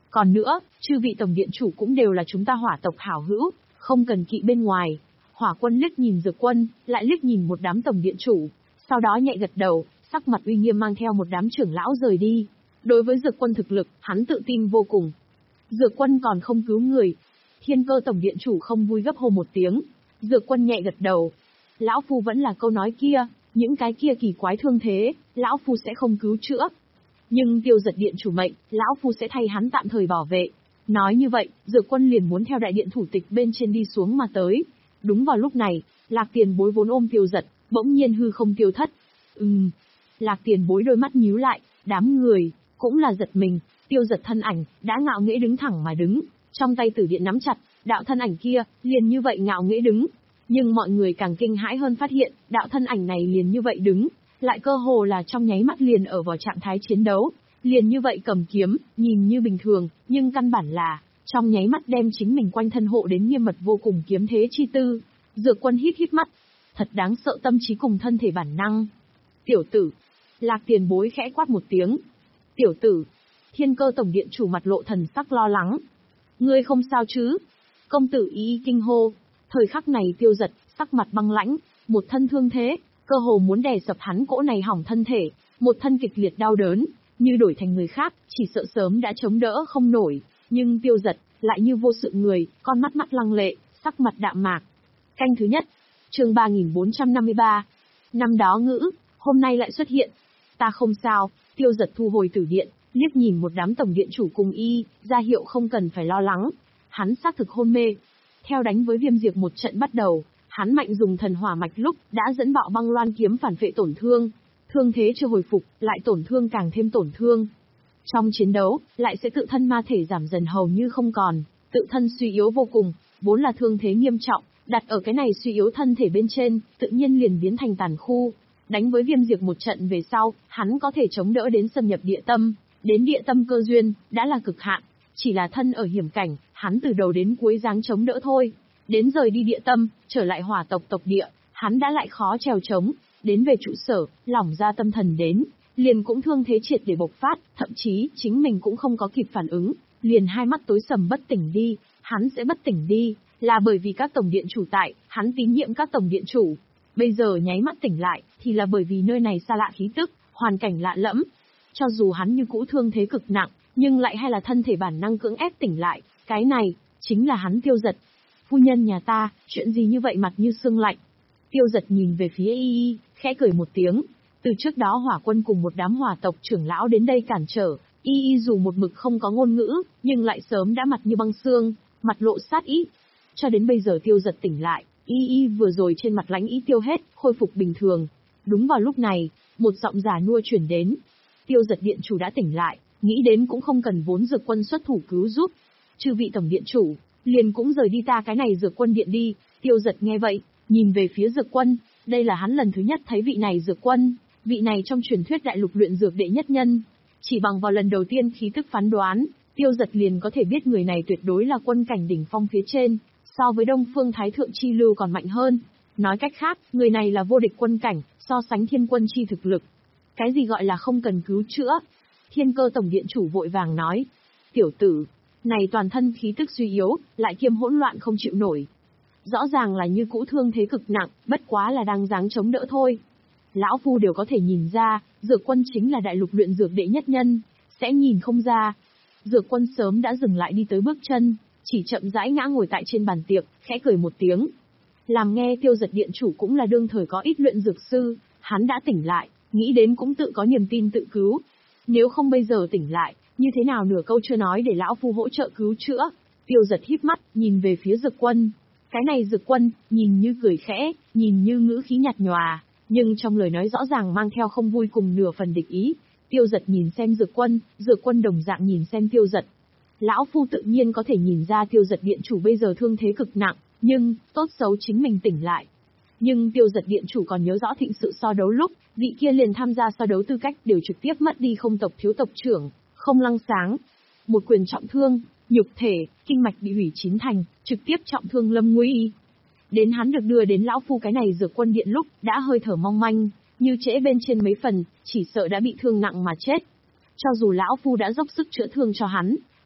Còn nữa, chư vị tổng điện chủ cũng đều là chúng ta Hỏa tộc hảo hữu, không cần kỵ bên ngoài. Hỏa Quân liếc nhìn Dược Quân, lại liếc nhìn một đám tổng điện chủ, sau đó nhẹ gật đầu, sắc mặt uy nghiêm mang theo một đám trưởng lão rời đi. Đối với Dược Quân thực lực, hắn tự tin vô cùng. Dược Quân còn không cứu người. Thiên Cơ tổng điện chủ không vui gấp hô một tiếng. Dược Quân nhẹ gật đầu. Lão phu vẫn là câu nói kia, những cái kia kỳ quái thương thế, lão phu sẽ không cứu chữa. Nhưng Tiêu Giật điện chủ mệnh, lão phu sẽ thay hắn tạm thời bảo vệ. Nói như vậy, Dược Quân liền muốn theo đại điện thủ tịch bên trên đi xuống mà tới. Đúng vào lúc này, Lạc Tiền Bối vốn ôm Tiêu Giật, bỗng nhiên hư không tiêu thất. Ừm. Lạc Tiền Bối đôi mắt nhíu lại, đám người cũng là giật mình. Tiêu Giật thân ảnh đã ngạo nghễ đứng thẳng mà đứng, trong tay tử điện nắm chặt, đạo thân ảnh kia liền như vậy ngạo nghễ đứng. Nhưng mọi người càng kinh hãi hơn phát hiện, đạo thân ảnh này liền như vậy đứng, lại cơ hồ là trong nháy mắt liền ở vào trạng thái chiến đấu, liền như vậy cầm kiếm, nhìn như bình thường, nhưng căn bản là trong nháy mắt đem chính mình quanh thân hộ đến nghiêm mật vô cùng kiếm thế chi tư. Dược Quân hít hít mắt, thật đáng sợ tâm trí cùng thân thể bản năng. Tiểu tử, Lạc Tiền Bối khẽ quát một tiếng. Tiểu tử, Thiên Cơ tổng điện chủ mặt lộ thần sắc lo lắng. Ngươi không sao chứ? Công tử ý, ý kinh hô. Thời khắc này Tiêu Giật, sắc mặt băng lãnh, một thân thương thế, cơ hồ muốn đè sập hắn cỗ này hỏng thân thể, một thân kịch liệt đau đớn, như đổi thành người khác, chỉ sợ sớm đã chống đỡ không nổi, nhưng Tiêu Giật, lại như vô sự người, con mắt mắt lăng lệ, sắc mặt đạm mạc. Canh thứ nhất, chương ba nghìn bốn trăm năm mươi ba. Năm đó ngữ, hôm nay lại xuất hiện. Ta không sao. Tiêu Giật thu hồi tử điện, liếc nhìn một đám tổng điện chủ cùng y, ra hiệu không cần phải lo lắng. Hắn xác thực hôn mê. Theo đánh với Viêm Diệp một trận bắt đầu, hắn mạnh dùng thần hỏa mạch lúc đã dẫn bạo băng loan kiếm phản phệ tổn thương. Thương thế chưa hồi phục, lại tổn thương càng thêm tổn thương. Trong chiến đấu, lại sẽ tự thân ma thể giảm dần hầu như không còn, tự thân suy yếu vô cùng, vốn là thương thế nghiêm trọng, đặt ở cái này suy yếu thân thể bên trên, tự nhiên liền biến thành tàn khu. Đánh với Viêm Diệp một trận về sau, hắn có thể chống đỡ đến xâm nhập địa tâm, đến địa tâm cơ duyên, đã là cực hạn. Chỉ là thân ở hiểm cảnh, hắn từ đầu đến cuối dáng chống đỡ thôi. Đến rời đi địa tâm, trở lại hỏa tộc tộc địa, hắn đã lại khó trèo trống. Đến về trụ sở, lỏng ra tâm thần đến, liền cũng thương thế triệt để bộc phát, thậm chí chính mình cũng không có kịp phản ứng, liền hai mắt tối sầm bất tỉnh đi. Hắn sẽ bất tỉnh đi, là bởi vì các tổng điện chủ tại, hắn tín nhiệm các tổng điện chủ. Bây giờ nháy mắt tỉnh lại, thì là bởi vì nơi này xa lạ khí tức, hoàn cảnh lạ lẫm. Cho dù hắn như cũ thương thế cực nặng, nhưng lại hay là thân thể bản năng cưỡng ép tỉnh lại, cái này, chính là hắn Tiêu Giật. Phu nhân nhà ta, chuyện gì như vậy mặt như sương lạnh. Tiêu Giật nhìn về phía y y, khẽ cười một tiếng. Từ trước đó Hỏa Quân cùng một đám hỏa tộc trưởng lão đến đây cản trở, y y dù một mực không có ngôn ngữ, nhưng lại sớm đã mặt như băng xương, mặt lộ sát ý. Cho đến bây giờ Tiêu Giật tỉnh lại, y y vừa rồi trên mặt lãnh ý tiêu hết, khôi phục bình thường. Đúng vào lúc này, một giọng giả nua chuyển đến. Tiêu Giật điện chủ đã tỉnh lại, nghĩ đến cũng không cần vốn Dược Quân xuất thủ cứu giúp. Chư vị tổng điện chủ, liền cũng rời đi ta cái này Dược Quân điện đi. Tiêu Giật nghe vậy, nhìn về phía Dược Quân, đây là hắn lần thứ nhất thấy vị này Dược Quân, vị này trong truyền thuyết đại lục luyện dược đệ nhất nhân. Chỉ bằng vào lần đầu tiên khí tức phán đoán, Tiêu Giật liền có thể biết người này tuyệt đối là quân cảnh đỉnh phong phía trên, so với Đông Phương Thái Thượng Chi Lưu còn mạnh hơn. Nói cách khác, người này là vô địch quân cảnh, so sánh Thiên Quân chi thực lực. Cái gì gọi là không cần cứu chữa? Thiên Cơ tổng điện chủ vội vàng nói. Tiểu tử, này toàn thân khí tức suy yếu, lại kiêm hỗn loạn không chịu nổi. Rõ ràng là như cũ thương thế cực nặng, bất quá là đang dáng chống đỡ thôi. Lão phu đều có thể nhìn ra, Dược Quân chính là đại lục luyện dược đệ nhất nhân, sẽ nhìn không ra. Dược Quân sớm đã dừng lại đi tới bước chân, chỉ chậm rãi ngã ngồi tại trên bàn tiệc, khẽ cười một tiếng. Làm nghe Tiêu Giật điện chủ cũng là đương thời có ít luyện dược sư, hắn đã tỉnh lại, nghĩ đến cũng tự có niềm tin tự cứu. Nếu không bây giờ tỉnh lại, như thế nào nửa câu chưa nói để lão phu hỗ trợ cứu chữa. Tiêu Giật híp mắt, nhìn về phía Dược Quân. Cái này Dược Quân, nhìn như cười khẽ, nhìn như ngữ khí nhạt nhòa, nhưng trong lời nói rõ ràng mang theo không vui cùng nửa phần địch ý. Tiêu Giật nhìn xem Dược Quân, Dược Quân đồng dạng nhìn xem Tiêu Giật. Lão phu tự nhiên có thể nhìn ra Tiêu Giật điện chủ bây giờ thương thế cực nặng, nhưng, tốt xấu chính mình tỉnh lại. Nhưng Tiêu Giật điện chủ còn nhớ rõ thịnh sự so đấu lúc, vị kia liền tham gia so đấu tư cách đều trực tiếp mất đi không tộc thiếu tộc trưởng, không lăng sáng. Một quyền trọng thương, nhục thể, kinh mạch bị hủy chín thành, trực tiếp trọng thương lâm nguy. Đến hắn được đưa đến lão phu cái này Dược Quân điện lúc, đã hơi thở mong manh, như trễ bên trên mấy phần, chỉ sợ đã bị thương nặng mà chết. Cho dù lão phu đã dốc sức chữa thương cho hắn,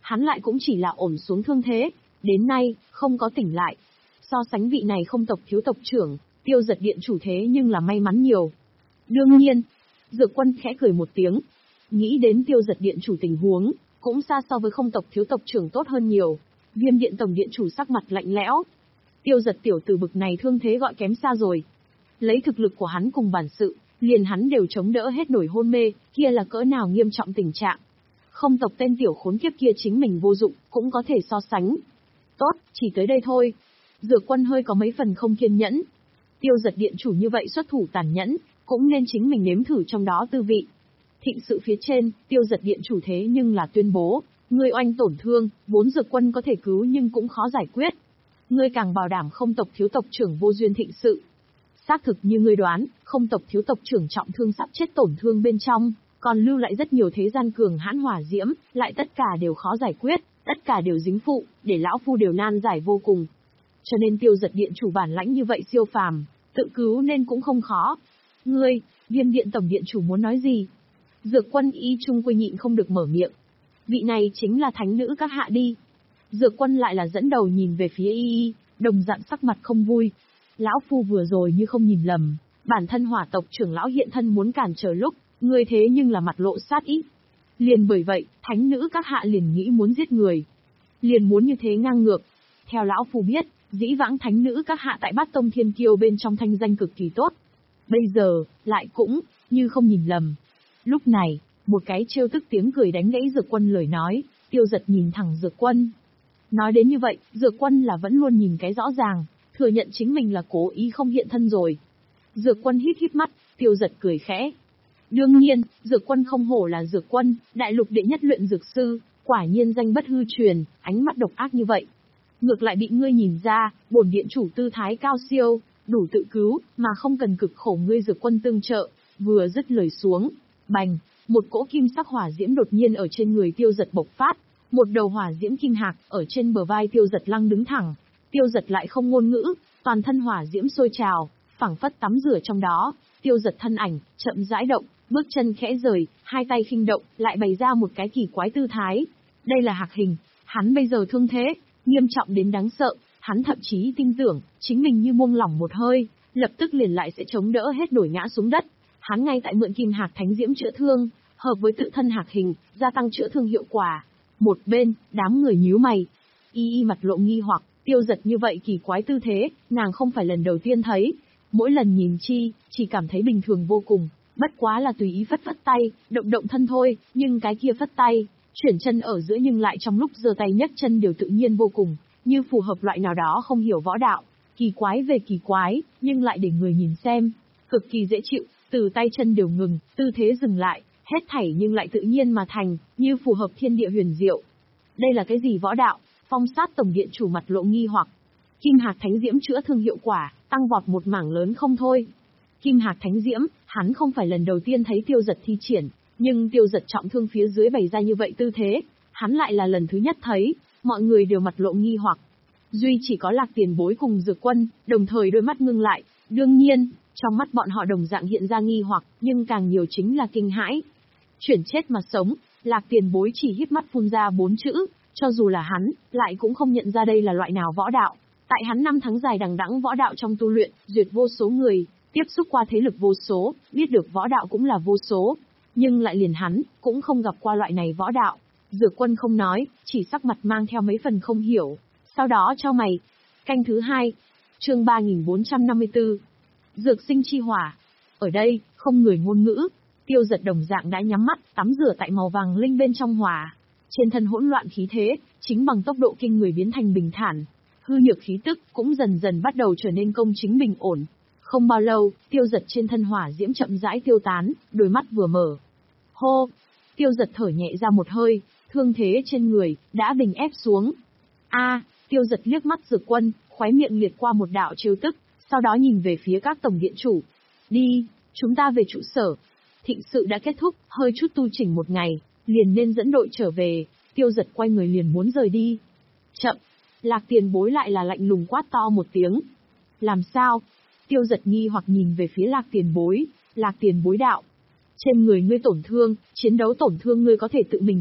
hắn lại cũng chỉ là ổn xuống thương thế, đến nay, không có tỉnh lại. So sánh vị này không tộc thiếu tộc trưởng, Tiêu Giật Điện chủ thế nhưng là may mắn nhiều. Đương nhiên, Dược Quân khẽ cười một tiếng, nghĩ đến Tiêu Giật Điện chủ tình huống, cũng xa so với không tộc thiếu tộc trưởng tốt hơn nhiều. Viêm Điện tổng điện chủ sắc mặt lạnh lẽo. Tiêu Giật tiểu tử bực này thương thế gọi kém xa rồi. Lấy thực lực của hắn cùng bản sự, liền hắn đều chống đỡ hết nổi hôn mê, kia là cỡ nào nghiêm trọng tình trạng. Không tộc tên tiểu khốn kiếp kia chính mình vô dụng, cũng có thể so sánh. Tốt, chỉ tới đây thôi. Dược Quân hơi có mấy phần không kiên nhẫn. Tiêu Giật Điện chủ như vậy xuất thủ tàn nhẫn, cũng nên chính mình nếm thử trong đó tư vị. Thịnh sự phía trên, Tiêu Giật Điện chủ thế nhưng là tuyên bố, ngươi oanh tổn thương, vốn Dược Quân có thể cứu nhưng cũng khó giải quyết. Ngươi càng bảo đảm không tộc thiếu tộc trưởng vô duyên thịnh sự. Xác thực như ngươi đoán, không tộc thiếu tộc trưởng trọng thương sắp chết tổn thương bên trong, còn lưu lại rất nhiều thế gian cường hãn hỏa diễm, lại tất cả đều khó giải quyết, tất cả đều dính phụ, để lão phu đều nan giải vô cùng. Cho nên Tiêu Giật Điện chủ bản lãnh như vậy siêu phàm, tự cứu nên cũng không khó. Ngươi, Viêm Điện tổng điện chủ muốn nói gì? Dược Quân y trung quy nhịn không được mở miệng. Vị này chính là thánh nữ các hạ đi. Dược Quân lại là dẫn đầu nhìn về phía y y, đồng dạng sắc mặt không vui. Lão phu vừa rồi như không nhìn lầm, bản thân hỏa tộc trưởng lão hiện thân muốn cản trở lúc, ngươi thế nhưng là mặt lộ sát ý. Liền bởi vậy, thánh nữ các hạ liền nghĩ muốn giết người. Liền muốn như thế ngang ngược. Theo lão phu biết, dĩ vãng thánh nữ các hạ tại Bát Tông Thiên Kiêu bên trong thanh danh cực kỳ tốt. Bây giờ, lại cũng, như không nhìn lầm. Lúc này, một cái trêu tức tiếng cười đánh gãy Dược Quân lời nói, Tiêu Giật nhìn thẳng Dược Quân. Nói đến như vậy, Dược Quân là vẫn luôn nhìn cái rõ ràng, thừa nhận chính mình là cố ý không hiện thân rồi. Dược Quân híp híp mắt, Tiêu Giật cười khẽ. Đương nhiên, Dược Quân không hổ là Dược Quân, đại lục đệ nhất luyện dược sư, quả nhiên danh bất hư truyền, ánh mắt độc ác như vậy. Ngược lại bị ngươi nhìn ra, bổn điện chủ tư thái cao siêu, đủ tự cứu, mà không cần cực khổ ngươi Dược Quân tương trợ. Vừa dứt lời xuống, bành, một cỗ kim sắc hỏa diễm đột nhiên ở trên người Tiêu Giật bộc phát, một đầu hỏa diễm kim hạc ở trên bờ vai Tiêu Giật lăng đứng thẳng. Tiêu Giật lại không ngôn ngữ, toàn thân hỏa diễm sôi trào, phảng phất tắm rửa trong đó. Tiêu Giật thân ảnh chậm rãi động, bước chân khẽ rời, hai tay khinh động, lại bày ra một cái kỳ quái tư thái. Đây là hạc hình, hắn bây giờ thương thế nghiêm trọng đến đáng sợ, hắn thậm chí tin tưởng chính mình như buông lỏng một hơi, lập tức liền lại sẽ chống đỡ hết nổi ngã xuống đất. Hắn ngay tại mượn kim hạc thánh diễm chữa thương, hợp với tự thân hạc hình, gia tăng chữa thương hiệu quả. Một bên, đám người nhíu mày, y y mặt lộ nghi hoặc. Tiêu Giật như vậy kỳ quái tư thế, nàng không phải lần đầu tiên thấy. Mỗi lần nhìn chi, chỉ cảm thấy bình thường vô cùng, bất quá là tùy ý phất phất tay, động động thân thôi, nhưng cái kia phất tay, chuyển chân ở giữa nhưng lại trong lúc giơ tay nhấc chân đều tự nhiên vô cùng, như phù hợp loại nào đó không hiểu võ đạo. Kỳ quái về kỳ quái, nhưng lại để người nhìn xem, cực kỳ dễ chịu, từ tay chân đều ngừng, tư thế dừng lại, hết thảy nhưng lại tự nhiên mà thành, như phù hợp thiên địa huyền diệu. Đây là cái gì võ đạo? Phong Sát tổng điện chủ mặt lộ nghi hoặc. Kim hạc thánh diễm chữa thương hiệu quả, tăng vọt một mảng lớn không thôi. Kim hạc thánh diễm, hắn không phải lần đầu tiên thấy Tiêu Giật thi triển, nhưng Tiêu Giật trọng thương phía dưới bày ra như vậy tư thế, hắn lại là lần thứ nhất thấy, mọi người đều mặt lộ nghi hoặc. Duy chỉ có Lạc Tiền Bối cùng Dược Quân, đồng thời đôi mắt ngưng lại, đương nhiên, trong mắt bọn họ đồng dạng hiện ra nghi hoặc, nhưng càng nhiều chính là kinh hãi. Chuyển chết mà sống, Lạc Tiền Bối chỉ híp mắt phun ra bốn chữ, cho dù là hắn, lại cũng không nhận ra đây là loại nào võ đạo. Tại hắn năm tháng dài đằng đẵng võ đạo trong tu luyện, duyệt vô số người, tiếp xúc qua thế lực vô số, biết được võ đạo cũng là vô số. Nhưng lại liền hắn, cũng không gặp qua loại này võ đạo. Dược Quân không nói, chỉ sắc mặt mang theo mấy phần không hiểu. Sau đó cho mày. Canh thứ hai. Chương ba nghìn bốn trăm năm mươi tư. Dược sinh chi hỏa. Ở đây, không người ngôn ngữ. Tiêu Giật đồng dạng đã nhắm mắt, tắm rửa tại màu vàng linh bên trong hỏa. Trên thân hỗn loạn khí thế, chính bằng tốc độ kinh người biến thành bình thản. Hư nhược khí tức cũng dần dần bắt đầu trở nên công chính bình ổn. Không bao lâu, Tiêu Giật trên thân hỏa diễm chậm rãi tiêu tán, đôi mắt vừa mở. Hô! Tiêu Giật thở nhẹ ra một hơi, thương thế trên người đã bình ép xuống. A, Tiêu Giật liếc mắt Dược Quân, khóe miệng liệt qua một đạo trêu tức, sau đó nhìn về phía các tổng điện chủ. Đi, chúng ta về trụ sở. Thịnh sự đã kết thúc, hơi chút tu chỉnh một ngày, liền nên dẫn đội trở về. Tiêu Giật quay người liền muốn rời đi. Chậm! Lạc Tiền Bối lại là lạnh lùng quát to một tiếng. Làm sao? Tiêu Giật nghi hoặc nhìn về phía Lạc Tiền Bối. Lạc Tiền Bối đạo. Trên người ngươi tổn thương, chiến đấu tổn thương ngươi có thể tự mình trị,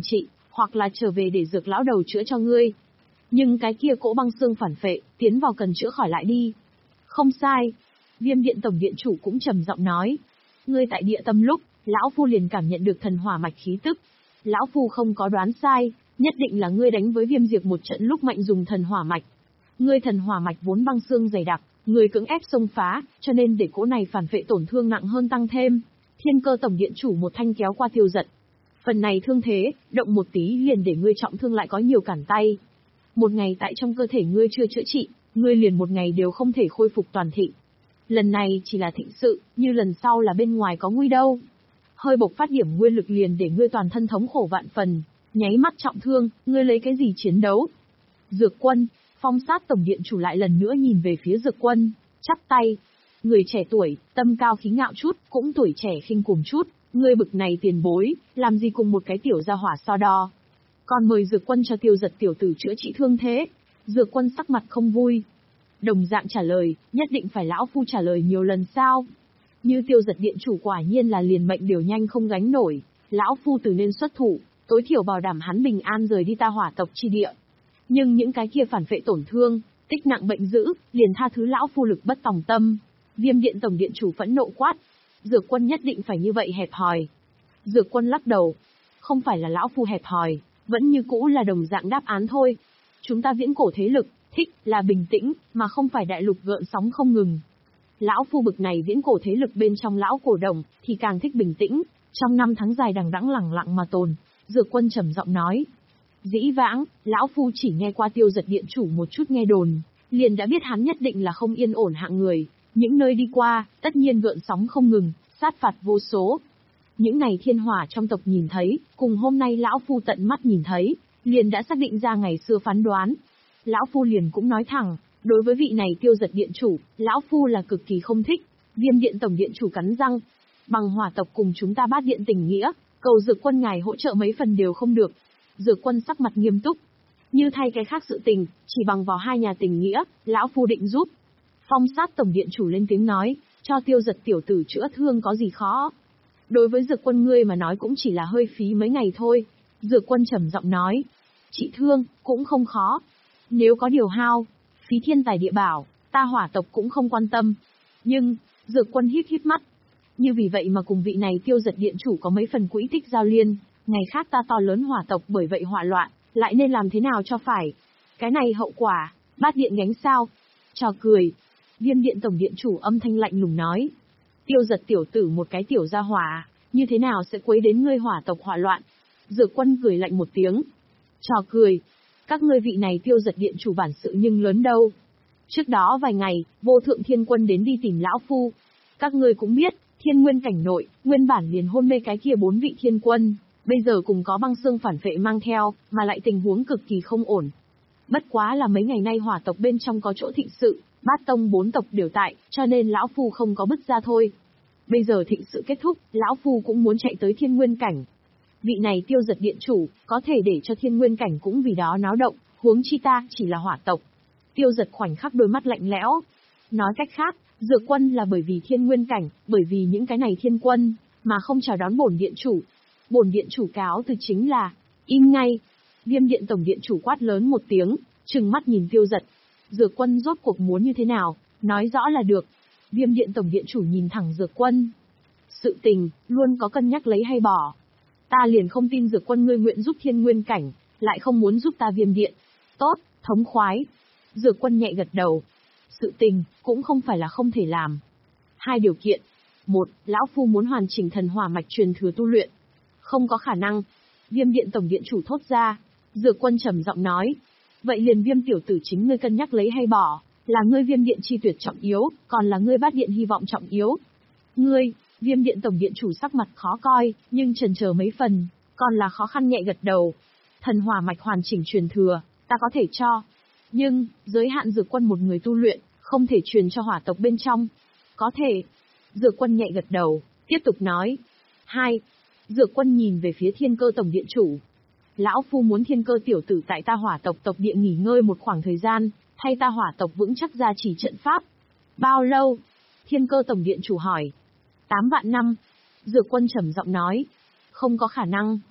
hoặc là trở về để dược lão đầu chữa cho ngươi. Nhưng cái kia cỗ băng xương phản phệ, tiến vào cần chữa khỏi lại đi. Không sai. Viêm điện tổng điện chủ cũng trầm giọng nói. Ngươi tại địa tâm lúc, lão phu liền cảm nhận được thần hỏa mạch khí tức. Lão phu không có đoán sai, nhất định là ngươi đánh với viêm diệt một trận lúc mạnh dùng thần hỏa mạch. Ngươi thần hỏa mạch vốn băng xương dày đặc, ngươi cưỡng ép xông phá, cho nên để cỗ này phản phệ tổn thương nặng hơn tăng thêm. Thiên cơ tổng điện chủ một thanh kéo qua Tiêu Giật. Phần này thương thế, động một tí liền để ngươi trọng thương lại có nhiều cản tay. Một ngày tại trong cơ thể ngươi chưa chữa trị, ngươi liền một ngày đều không thể khôi phục toàn thịnh. Lần này chỉ là thịnh sự, như lần sau là bên ngoài có nguy đâu. Hơi bộc phát điểm nguyên lực liền để ngươi toàn thân thống khổ vạn phần, nháy mắt trọng thương, ngươi lấy cái gì chiến đấu? Dược Quân, Phong Sát tổng điện chủ lại lần nữa nhìn về phía Dược Quân, chắp tay. Người trẻ tuổi, tâm cao khí ngạo chút, cũng tuổi trẻ khinh cuồng chút, ngươi bực này tiền bối, làm gì cùng một cái tiểu gia hỏa so đo. Còn mời Dược Quân cho Tiêu Giật tiểu tử chữa trị thương thế. Dược Quân sắc mặt không vui. Đồng dạng trả lời, nhất định phải lão phu trả lời nhiều lần sao? Như Tiêu Giật điện chủ quả nhiên là liền mệnh điều nhanh không gánh nổi, lão phu từ nên xuất thủ, tối thiểu bảo đảm hắn bình an rời đi ta hỏa tộc chi địa. Nhưng những cái kia phản phệ tổn thương, tích nặng bệnh dữ, liền tha thứ lão phu lực bất tòng tâm. Viêm điện tổng điện chủ phẫn nộ quát. Dược Quân nhất định phải như vậy hẹp hòi. Dược Quân lắc đầu. Không phải là lão phu hẹp hòi, vẫn như cũ là đồng dạng đáp án thôi. Chúng ta viễn cổ thế lực, thích là bình tĩnh, mà không phải đại lục gợn sóng không ngừng. Lão phu bực này viễn cổ thế lực bên trong lão cổ đồng, thì càng thích bình tĩnh, trong năm tháng dài đằng đẵng lẳng lặng mà tồn. Dược Quân trầm giọng nói. Dĩ vãng, lão phu chỉ nghe qua Tiêu Giật điện chủ một chút nghe đồn, liền đã biết hắn nhất định là không yên ổn hạng người. Những nơi đi qua, tất nhiên gợn sóng không ngừng, sát phạt vô số. Những này thiên hỏa trong tộc nhìn thấy, cùng hôm nay lão phu tận mắt nhìn thấy, liền đã xác định ra ngày xưa phán đoán. Lão phu liền cũng nói thẳng, đối với vị này Tiêu Giật điện chủ, lão phu là cực kỳ không thích. Viêm điện tổng điện chủ cắn răng, bằng hỏa tộc cùng chúng ta Bát điện tình nghĩa, cầu Dược Quân ngài hỗ trợ mấy phần đều không được. Dược Quân sắc mặt nghiêm túc, như thay cái khác sự tình, chỉ bằng vào hai nhà tình nghĩa, lão phu định giúp. Phong Sát tổng điện chủ lên tiếng nói, cho Tiêu Giật tiểu tử chữa thương có gì khó. Đối với Dược Quân ngươi mà nói cũng chỉ là hơi phí mấy ngày thôi. Dược Quân trầm giọng nói, trị thương, cũng không khó. Nếu có điều hao, phí thiên tài địa bảo, ta hỏa tộc cũng không quan tâm. Nhưng, Dược Quân híp híp mắt. Như vì vậy mà cùng vị này Tiêu Giật điện chủ có mấy phần quỹ tích giao liên, ngày khác ta to lớn hỏa tộc bởi vậy hỏa loạn, lại nên làm thế nào cho phải. Cái này hậu quả, Bát điện gánh sao? Trò cười. Viêm điện tổng điện chủ âm thanh lạnh lùng nói. Tiêu Giật tiểu tử một cái tiểu gia hỏa, như thế nào sẽ quấy đến ngươi hỏa tộc hỏa loạn? Dược Quân cười lạnh một tiếng. Trò cười. Các ngươi vị này Tiêu Giật điện chủ bản sự nhưng lớn đâu. Trước đó vài ngày, vô thượng thiên quân đến đi tìm lão phu. Các ngươi cũng biết, thiên nguyên cảnh nội, nguyên bản liền hôn mê cái kia bốn vị thiên quân, bây giờ cùng có băng xương phản phệ mang theo, mà lại tình huống cực kỳ không ổn. Bất quá là mấy ngày nay hỏa tộc bên trong có chỗ thịnh sự, bát tông bốn tộc đều tại, cho nên lão phu không có bứt ra thôi. Bây giờ thịnh sự kết thúc, lão phu cũng muốn chạy tới thiên nguyên cảnh. Vị này Tiêu Giật điện chủ, có thể để cho thiên nguyên cảnh cũng vì đó náo động, huống chi ta chỉ là hỏa tộc. Tiêu Giật khoảnh khắc đôi mắt lạnh lẽo. Nói cách khác, Dược Quân là bởi vì thiên nguyên cảnh, bởi vì những cái này thiên quân, mà không chào đón bổn điện chủ. Bổn điện chủ cáo từ chính là, im ngay. Viêm điện tổng điện chủ quát lớn một tiếng, trừng mắt nhìn Tiêu Giật. Dược Quân rốt cuộc muốn như thế nào, nói rõ là được. Viêm điện tổng điện chủ nhìn thẳng Dược Quân. Sự tình, luôn có cân nhắc lấy hay bỏ. Ta liền không tin Dược Quân ngươi nguyện giúp thiên nguyên cảnh, lại không muốn giúp ta viêm điện. Tốt, thống khoái. Dược Quân nhẹ gật đầu. Sự tình, cũng không phải là không thể làm. Hai điều kiện. Một, lão phu muốn hoàn chỉnh thần hỏa mạch truyền thừa tu luyện. Không có khả năng. Viêm điện tổng điện chủ thốt ra. Dược Quân trầm giọng nói. Vậy liền Viêm tiểu tử chính ngươi cân nhắc lấy hay bỏ, là ngươi Viêm điện chi tuyệt trọng yếu, còn là ngươi Bát điện hy vọng trọng yếu. Ngươi, Viêm điện tổng điện chủ sắc mặt khó coi, nhưng chần chờ mấy phần, còn là khó khăn nhẹ gật đầu. Thần hỏa mạch hoàn chỉnh truyền thừa, ta có thể cho. Nhưng, giới hạn Dược Quân một người tu luyện, không thể truyền cho hỏa tộc bên trong. Có thể. Dược Quân nhẹ gật đầu, tiếp tục nói. Hai. Dược Quân nhìn về phía Thiên Cơ tổng điện chủ. Lão phu muốn Thiên Cơ tiểu tử tại ta hỏa tộc tộc địa nghỉ ngơi một khoảng thời gian, thay ta hỏa tộc vững chắc gia trì trận pháp. Bao lâu? Thiên Cơ tổng điện chủ hỏi. Tám vạn năm. Dược Quân trầm giọng nói. Không có khả năng.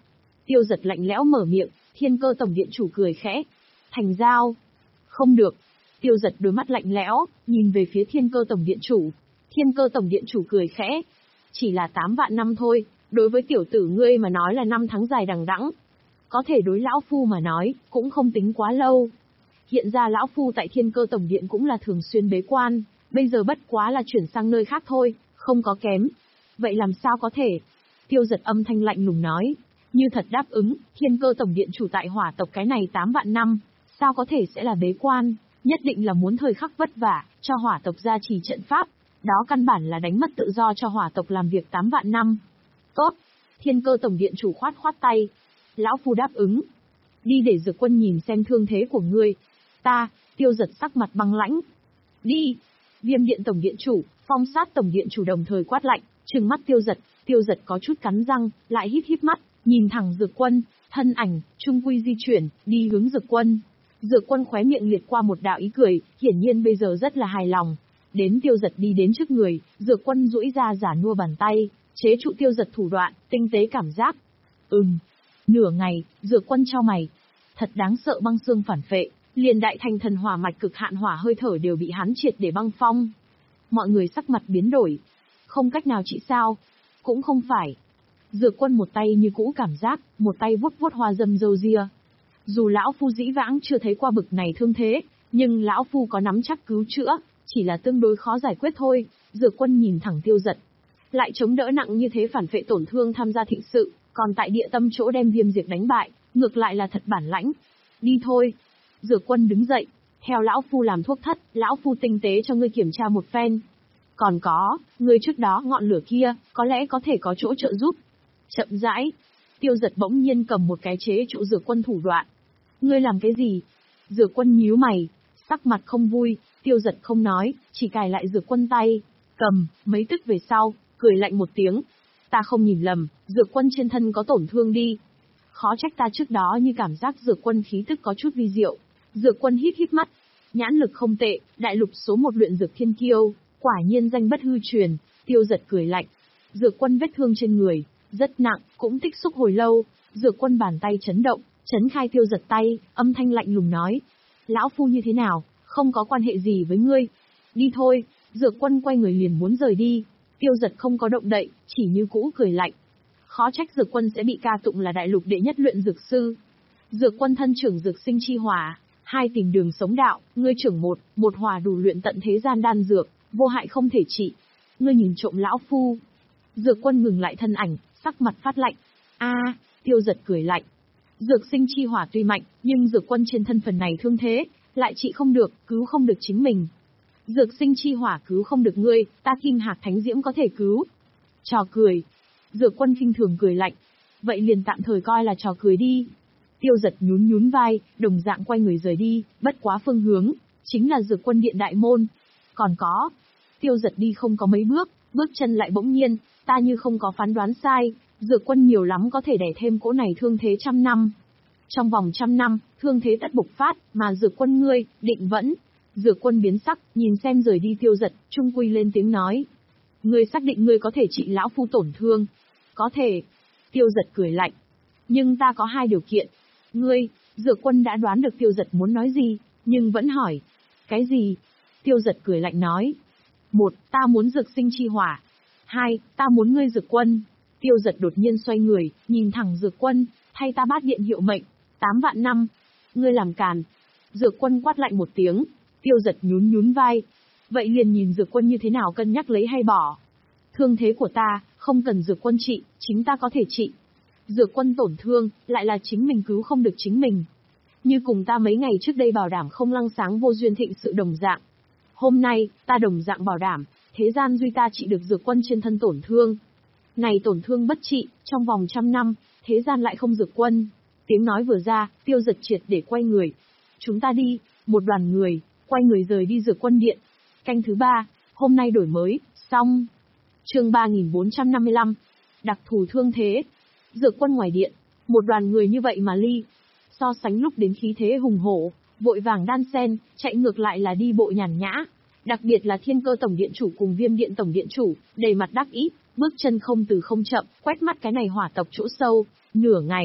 Tiêu Giật lạnh lẽo mở miệng, Thiên Cơ Tổng Điện Chủ cười khẽ. Thành giao. Không được. Tiêu Giật đôi mắt lạnh lẽo, nhìn về phía Thiên Cơ Tổng Điện Chủ. Thiên Cơ Tổng Điện Chủ cười khẽ. Chỉ là tám vạn năm thôi, đối với tiểu tử ngươi mà nói là năm tháng dài đằng đẵng. Có thể đối lão phu mà nói, cũng không tính quá lâu. Hiện ra lão phu tại Thiên Cơ Tổng Điện cũng là thường xuyên bế quan, bây giờ bất quá là chuyển sang nơi khác thôi, không có kém. Vậy làm sao có thể? Tiêu Giật âm thanh lạnh lùng nói. Như thật đáp ứng, Thiên Cơ Tổng Điện Chủ tại hỏa tộc cái này tám vạn năm, sao có thể sẽ là bế quan, nhất định là muốn thời khắc vất vả, cho hỏa tộc gia trì trận pháp. Đó căn bản là đánh mất tự do cho hỏa tộc làm việc tám vạn năm. Tốt. Thiên Cơ Tổng Điện Chủ khoát khoát tay. Lão phu đáp ứng. Đi để Dược Quân nhìn xem thương thế của ngươi. Ta, Tiêu Giật sắc mặt băng lãnh. Đi. Viêm Điện Tổng Điện Chủ, Phong Sát Tổng Điện Chủ đồng thời quát lạnh, trừng mắt Tiêu Giật. Tiêu Giật có chút cắn răng, lại híp híp mắt, nhìn thẳng Dược Quân, thân ảnh, trung quy di chuyển, đi hướng Dược Quân. Dược Quân khóe miệng liệt qua một đạo ý cười, hiển nhiên bây giờ rất là hài lòng. Đến Tiêu Giật đi đến trước người, Dược Quân duỗi ra giả nua bàn tay, chế trụ Tiêu Giật thủ đoạn, tinh tế cảm giác. Ừm. Nửa ngày, Dược Quân chau mày. Thật đáng sợ, băng xương phản phệ, liền đại thành thần hỏa mạch cực hạn hỏa hơi thở đều bị hắn triệt để băng phong. Mọi người sắc mặt biến đổi. Không cách nào trị sao? Cũng không phải. Dược Quân một tay như cũ cảm giác, một tay vuốt vuốt hoa dâm râu ria. Dù lão phu dĩ vãng chưa thấy qua bực này thương thế, nhưng lão phu có nắm chắc cứu chữa, chỉ là tương đối khó giải quyết thôi. Dược Quân nhìn thẳng Tiêu Giật. Lại chống đỡ nặng như thế phản phệ tổn thương tham gia thịnh sự, còn tại địa tâm chỗ đem Viêm Diệt đánh bại, ngược lại là thật bản lãnh. Đi thôi. Dược Quân đứng dậy. Theo lão phu làm thuốc thất, lão phu tinh tế cho ngươi kiểm tra một phen. Còn có, ngươi trước đó ngọn lửa kia, có lẽ có thể có chỗ trợ giúp. Chậm rãi. Tiêu Giật bỗng nhiên cầm một cái chế trụ Dược Quân thủ đoạn. Ngươi làm cái gì? Dược Quân nhíu mày, sắc mặt không vui. Tiêu Giật không nói, chỉ cài lại Dược Quân tay. Cầm, mấy tức về sau, cười lạnh một tiếng. Ta không nhìn lầm, Dược Quân trên thân có tổn thương đi. Khó trách ta trước đó như cảm giác Dược Quân khí tức có chút vi diệu. Dược Quân híp híp mắt. Nhãn lực không tệ, đại lục số một luyện dược thiên kiêu, quả nhiên danh bất hư truyền. Tiêu Giật cười lạnh. Dược Quân vết thương trên người, rất nặng, cũng tích xúc hồi lâu. Dược Quân bàn tay chấn động, chấn khai Tiêu Giật tay, âm thanh lạnh lùng nói. Lão phu như thế nào, không có quan hệ gì với ngươi. Đi thôi. Dược Quân quay người liền muốn rời đi. Tiêu Giật không có động đậy, chỉ như cũ cười lạnh. Khó trách Dược Quân sẽ bị ca tụng là đại lục đệ nhất luyện dược sư. Dược Quân thân trưởng dược sinh chi hỏa, hai tìm đường sống đạo, ngươi trưởng một, một hỏa đủ luyện tận thế gian đan dược, vô hại không thể trị. Ngươi nhìn trộm lão phu. Dược Quân ngừng lại thân ảnh, sắc mặt phát lạnh. A, à, Tiêu Giật cười lạnh. Dược sinh chi hỏa tuy mạnh, nhưng Dược Quân trên thân phần này thương thế, lại trị không được, cứu không được chính mình. Dược sinh chi hỏa cứu không được ngươi, ta Kim Hạc Thánh Diễm có thể cứu. Trò cười. Dược Quân khinh thường cười lạnh. Vậy liền tạm thời coi là trò cười đi. Tiêu Giật nhún nhún vai, đồng dạng quay người rời đi, bất quá phương hướng, chính là Dược Quân điện đại môn. Còn có. Tiêu Giật đi không có mấy bước, bước chân lại bỗng nhiên, ta như không có phán đoán sai, Dược Quân nhiều lắm có thể đẩy thêm cỗ này thương thế trăm năm. Trong vòng trăm năm, thương thế tất bộc phát, mà Dược Quân ngươi, định vẫn. Dược Quân biến sắc, nhìn xem rời đi Tiêu Giật, trung quy lên tiếng nói. Ngươi xác định ngươi có thể trị lão phu tổn thương? Có thể. Tiêu Giật cười lạnh. Nhưng ta có hai điều kiện. Ngươi, Dược Quân đã đoán được Tiêu Giật muốn nói gì, nhưng vẫn hỏi. Cái gì? Tiêu Giật cười lạnh nói. Một, ta muốn dược sinh chi hỏa. Hai, ta muốn ngươi Dược Quân. Tiêu Giật đột nhiên xoay người, nhìn thẳng Dược Quân, thay ta bát điện hiệu mệnh, tám vạn năm. Ngươi làm càn. Dược Quân quát lạnh một tiếng. Tiêu Giật nhún nhún vai. Vậy liền nhìn Dược Quân như thế nào cân nhắc lấy hay bỏ. Thương thế của ta, không cần Dược Quân trị, chính ta có thể trị. Dược Quân tổn thương, lại là chính mình cứu không được chính mình. Như cùng ta mấy ngày trước đây bảo đảm không lăng sáng vô duyên thịnh sự đồng dạng. Hôm nay, ta đồng dạng bảo đảm, thế gian duy ta trị được Dược Quân trên thân tổn thương. Này tổn thương bất trị, trong vòng trăm năm, thế gian lại không Dược Quân. Tiếng nói vừa ra, Tiêu Giật triệt để quay người. Chúng ta đi, một đoàn người, quay người rời đi Dược Quân điện. Canh thứ ba, hôm nay đổi mới, xong. Chương ba nghìn bốn trăm năm mươi lăm. Đặc thù thương thế. Dược Quân ngoài điện, một đoàn người như vậy mà ly. So sánh lúc đến khí thế hùng hổ, vội vàng đan sen, chạy ngược lại là đi bộ nhàn nhã. Đặc biệt là Thiên Cơ Tổng Điện Chủ cùng Viêm Điện Tổng Điện Chủ, đầy mặt đắc ý, bước chân không từ không chậm, quét mắt cái này hỏa tộc chỗ sâu, nửa ngày.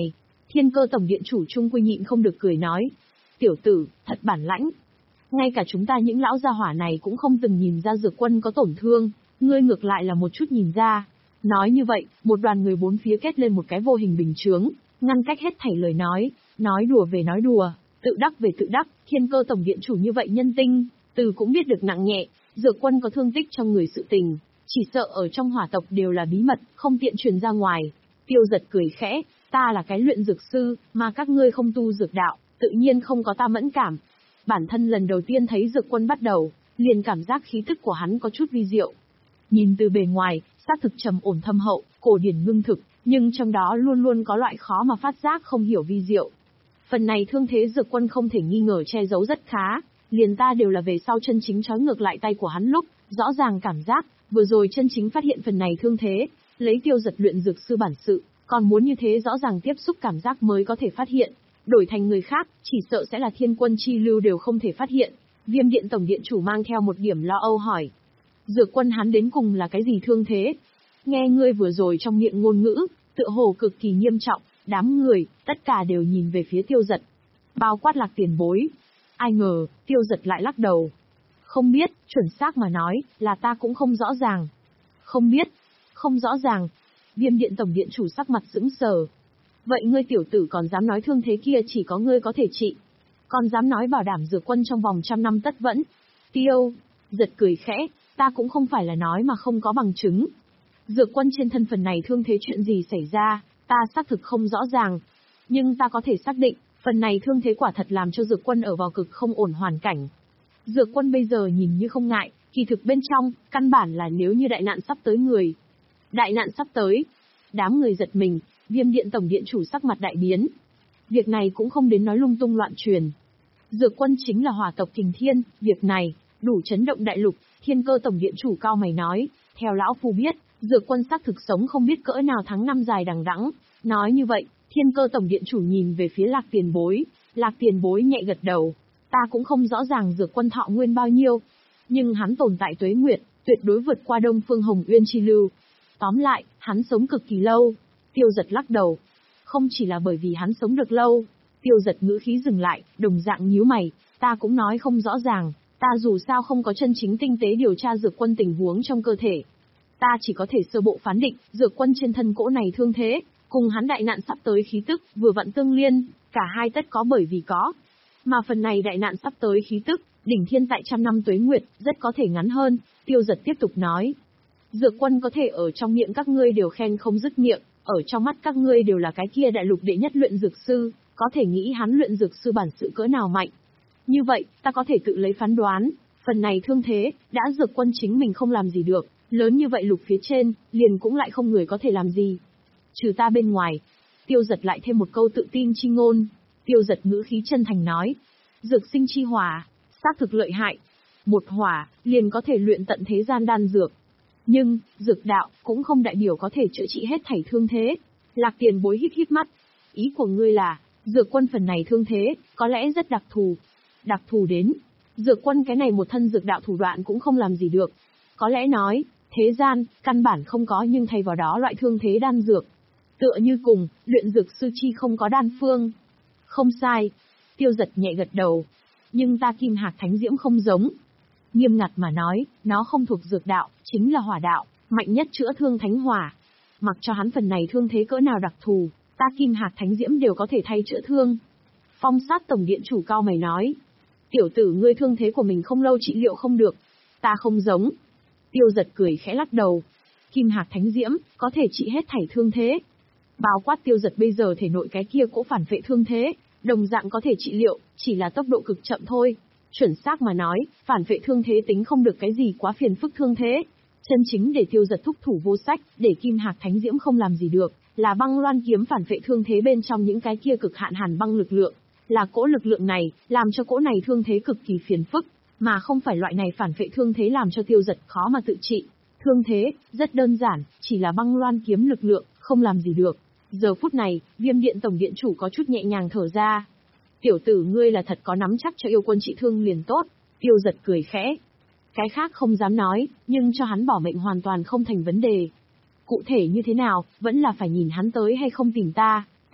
Thiên Cơ tổng điện chủ Trung Quy nhịn không được cười nói. Tiểu tử, thật bản lãnh. Ngay cả chúng ta những lão gia hỏa này cũng không từng nhìn ra Dược Quân có tổn thương, ngươi ngược lại là một chút nhìn ra. Nói như vậy, một đoàn người bốn phía kết lên một cái vô hình bình chướng, ngăn cách hết thảy lời nói, nói đùa về nói đùa, tự đắc về tự đắc. Thiên Cơ tổng điện chủ như vậy nhân tinh, từ cũng biết được nặng nhẹ. Dược Quân có thương tích trong người sự tình, chỉ sợ ở trong hỏa tộc đều là bí mật, không tiện truyền ra ngoài. Tiêu Giật cười khẽ, ta là cái luyện dược sư, mà các ngươi không tu dược đạo, tự nhiên không có ta mẫn cảm. Bản thân lần đầu tiên thấy Dược Quân bắt đầu, liền cảm giác khí tức của hắn có chút vi diệu. Nhìn từ bề ngoài, xác thực trầm ổn thâm hậu, cổ điển ngưng thực, nhưng trong đó luôn luôn có loại khó mà phát giác không hiểu vi diệu. Phần này thương thế Dược Quân không thể nghi ngờ che giấu rất khá, liền ta đều là về sau chân chính trói ngược lại tay của hắn lúc, rõ ràng cảm giác, vừa rồi chân chính phát hiện phần này thương thế, lấy Tiêu Giật luyện dược sư bản sự, còn muốn như thế rõ ràng tiếp xúc cảm giác mới có thể phát hiện. Đổi thành người khác, chỉ sợ sẽ là thiên quân chi lưu đều không thể phát hiện. Viêm điện tổng điện chủ mang theo một điểm lo âu hỏi. Dược Quân hắn đến cùng là cái gì thương thế? Nghe ngươi vừa rồi trong miệng ngôn ngữ, tựa hồ cực kỳ nghiêm trọng, đám người, tất cả đều nhìn về phía Tiêu Giật. Bao quát Lạc tiền bối. Ai ngờ, Tiêu Giật lại lắc đầu. Không biết, chuẩn xác mà nói, là ta cũng không rõ ràng. Không biết, không rõ ràng. Viêm điện tổng điện chủ sắc mặt sững sờ. Vậy ngươi tiểu tử còn dám nói thương thế kia chỉ có ngươi có thể trị. Còn dám nói bảo đảm Dược Quân trong vòng trăm năm tất vẫn. Tiêu, Giật cười khẽ, ta cũng không phải là nói mà không có bằng chứng. Dược Quân trên thân phần này thương thế chuyện gì xảy ra, ta xác thực không rõ ràng. Nhưng ta có thể xác định, phần này thương thế quả thật làm cho Dược Quân ở vào cực không ổn hoàn cảnh. Dược Quân bây giờ nhìn như không ngại, kỳ thực bên trong, căn bản là nếu như đại nạn sắp tới người. Đại nạn sắp tới. Đám người giật mình, Viêm điện tổng điện chủ sắc mặt đại biến. Việc này cũng không đến nói lung tung loạn truyền. Dược Quân chính là hỏa tộc kình thiên, việc này, đủ chấn động đại lục. Thiên Cơ tổng điện chủ cao mày nói, theo lão phu biết, Dược Quân xác thực sống không biết cỡ nào tháng năm dài đằng đẵng. Nói như vậy, Thiên Cơ tổng điện chủ nhìn về phía Lạc tiền bối, Lạc tiền bối nhẹ gật đầu. Ta cũng không rõ ràng Dược Quân thọ nguyên bao nhiêu, nhưng hắn tồn tại tuế nguyệt, tuyệt đối vượt qua Đông Phương Hồng Uyên chi lưu. Tóm lại, hắn sống cực kỳ lâu. Tiêu Giật lắc đầu. Không chỉ là bởi vì hắn sống được lâu. Tiêu Giật ngữ khí dừng lại, đồng dạng nhíu mày, ta cũng nói không rõ ràng, ta dù sao không có chân chính tinh tế điều tra Dược Quân tình huống trong cơ thể. Ta chỉ có thể sơ bộ phán định, Dược Quân trên thân cỗ này thương thế, cùng hắn đại nạn sắp tới khí tức, vừa vặn tương liên, cả hai tất có bởi vì có. Mà phần này đại nạn sắp tới khí tức, đỉnh thiên tại trăm năm tuế nguyệt, rất có thể ngắn hơn. Tiêu Giật tiếp tục nói. Dược Quân có thể ở trong miệng các ngươi đều khen không dứt miệng, ở trong mắt các ngươi đều là cái kia đại lục đệ nhất luyện dược sư, có thể nghĩ hắn luyện dược sư bản sự cỡ nào mạnh. Như vậy, ta có thể tự lấy phán đoán, phần này thương thế, đã Dược Quân chính mình không làm gì được, lớn như vậy lục phía trên, liền cũng lại không người có thể làm gì. Trừ ta bên ngoài. Tiêu Giật lại thêm một câu tự tin chi ngôn. Tiêu Giật ngữ khí chân thành nói. Dược sinh chi hỏa, xác thực lợi hại. Một hỏa, liền có thể luyện tận thế gian đan dược. Nhưng, dược đạo, cũng không đại biểu có thể chữa trị hết thảy thương thế. Lạc tiền bối híp híp mắt. Ý của ngươi là, Dược Quân phần này thương thế, có lẽ rất đặc thù. Đặc thù đến, Dược Quân cái này một thân dược đạo thủ đoạn cũng không làm gì được. Có lẽ nói, thế gian, căn bản không có nhưng thay vào đó loại thương thế đan dược. Tựa như cùng, luyện dược sư chi không có đan phương. Không sai. Tiêu Giật nhẹ gật đầu. Nhưng ta Kim Hạc Thánh Diễm không giống. Nghiêm ngặt mà nói, nó không thuộc dược đạo, chính là hỏa đạo, mạnh nhất chữa thương thánh hỏa. Mặc cho hắn phần này thương thế cỡ nào đặc thù, ta Kim Hạc Thánh Diễm đều có thể thay chữa thương. Phong Sát tổng điện chủ cao mày nói. Tiểu tử ngươi thương thế của mình không lâu trị liệu không được. Ta không giống. Tiêu Giật cười khẽ lắc đầu. Kim Hạc Thánh Diễm, có thể trị hết thảy thương thế. Bao quát Tiêu Giật bây giờ thể nội cái kia cỗ phản vệ thương thế, đồng dạng có thể trị liệu, chỉ là tốc độ cực chậm thôi. Chuẩn xác mà nói, phản vệ thương thế tính không được cái gì quá phiền phức thương thế. Chân chính để Tiêu Giật thúc thủ vô sách, để Kim Hạc Thánh Diễm không làm gì được, là băng loan kiếm phản vệ thương thế bên trong những cái kia cực hạn hàn băng lực lượng. Là cỗ lực lượng này, làm cho cỗ này thương thế cực kỳ phiền phức, mà không phải loại này phản vệ thương thế làm cho Tiêu Giật khó mà tự trị. Thương thế, rất đơn giản, chỉ là băng loan kiếm lực lượng, không làm gì được. Giờ phút này, Viêm điện tổng điện chủ có chút nhẹ nhàng thở ra. Tiểu tử ngươi là thật có nắm chắc cho yêu quân trị thương liền tốt. Tiêu Giật cười khẽ. Cái khác không dám nói, nhưng cho hắn bỏ mệnh hoàn toàn không thành vấn đề. Cụ thể như thế nào, vẫn là phải nhìn hắn tới hay không tìm ta,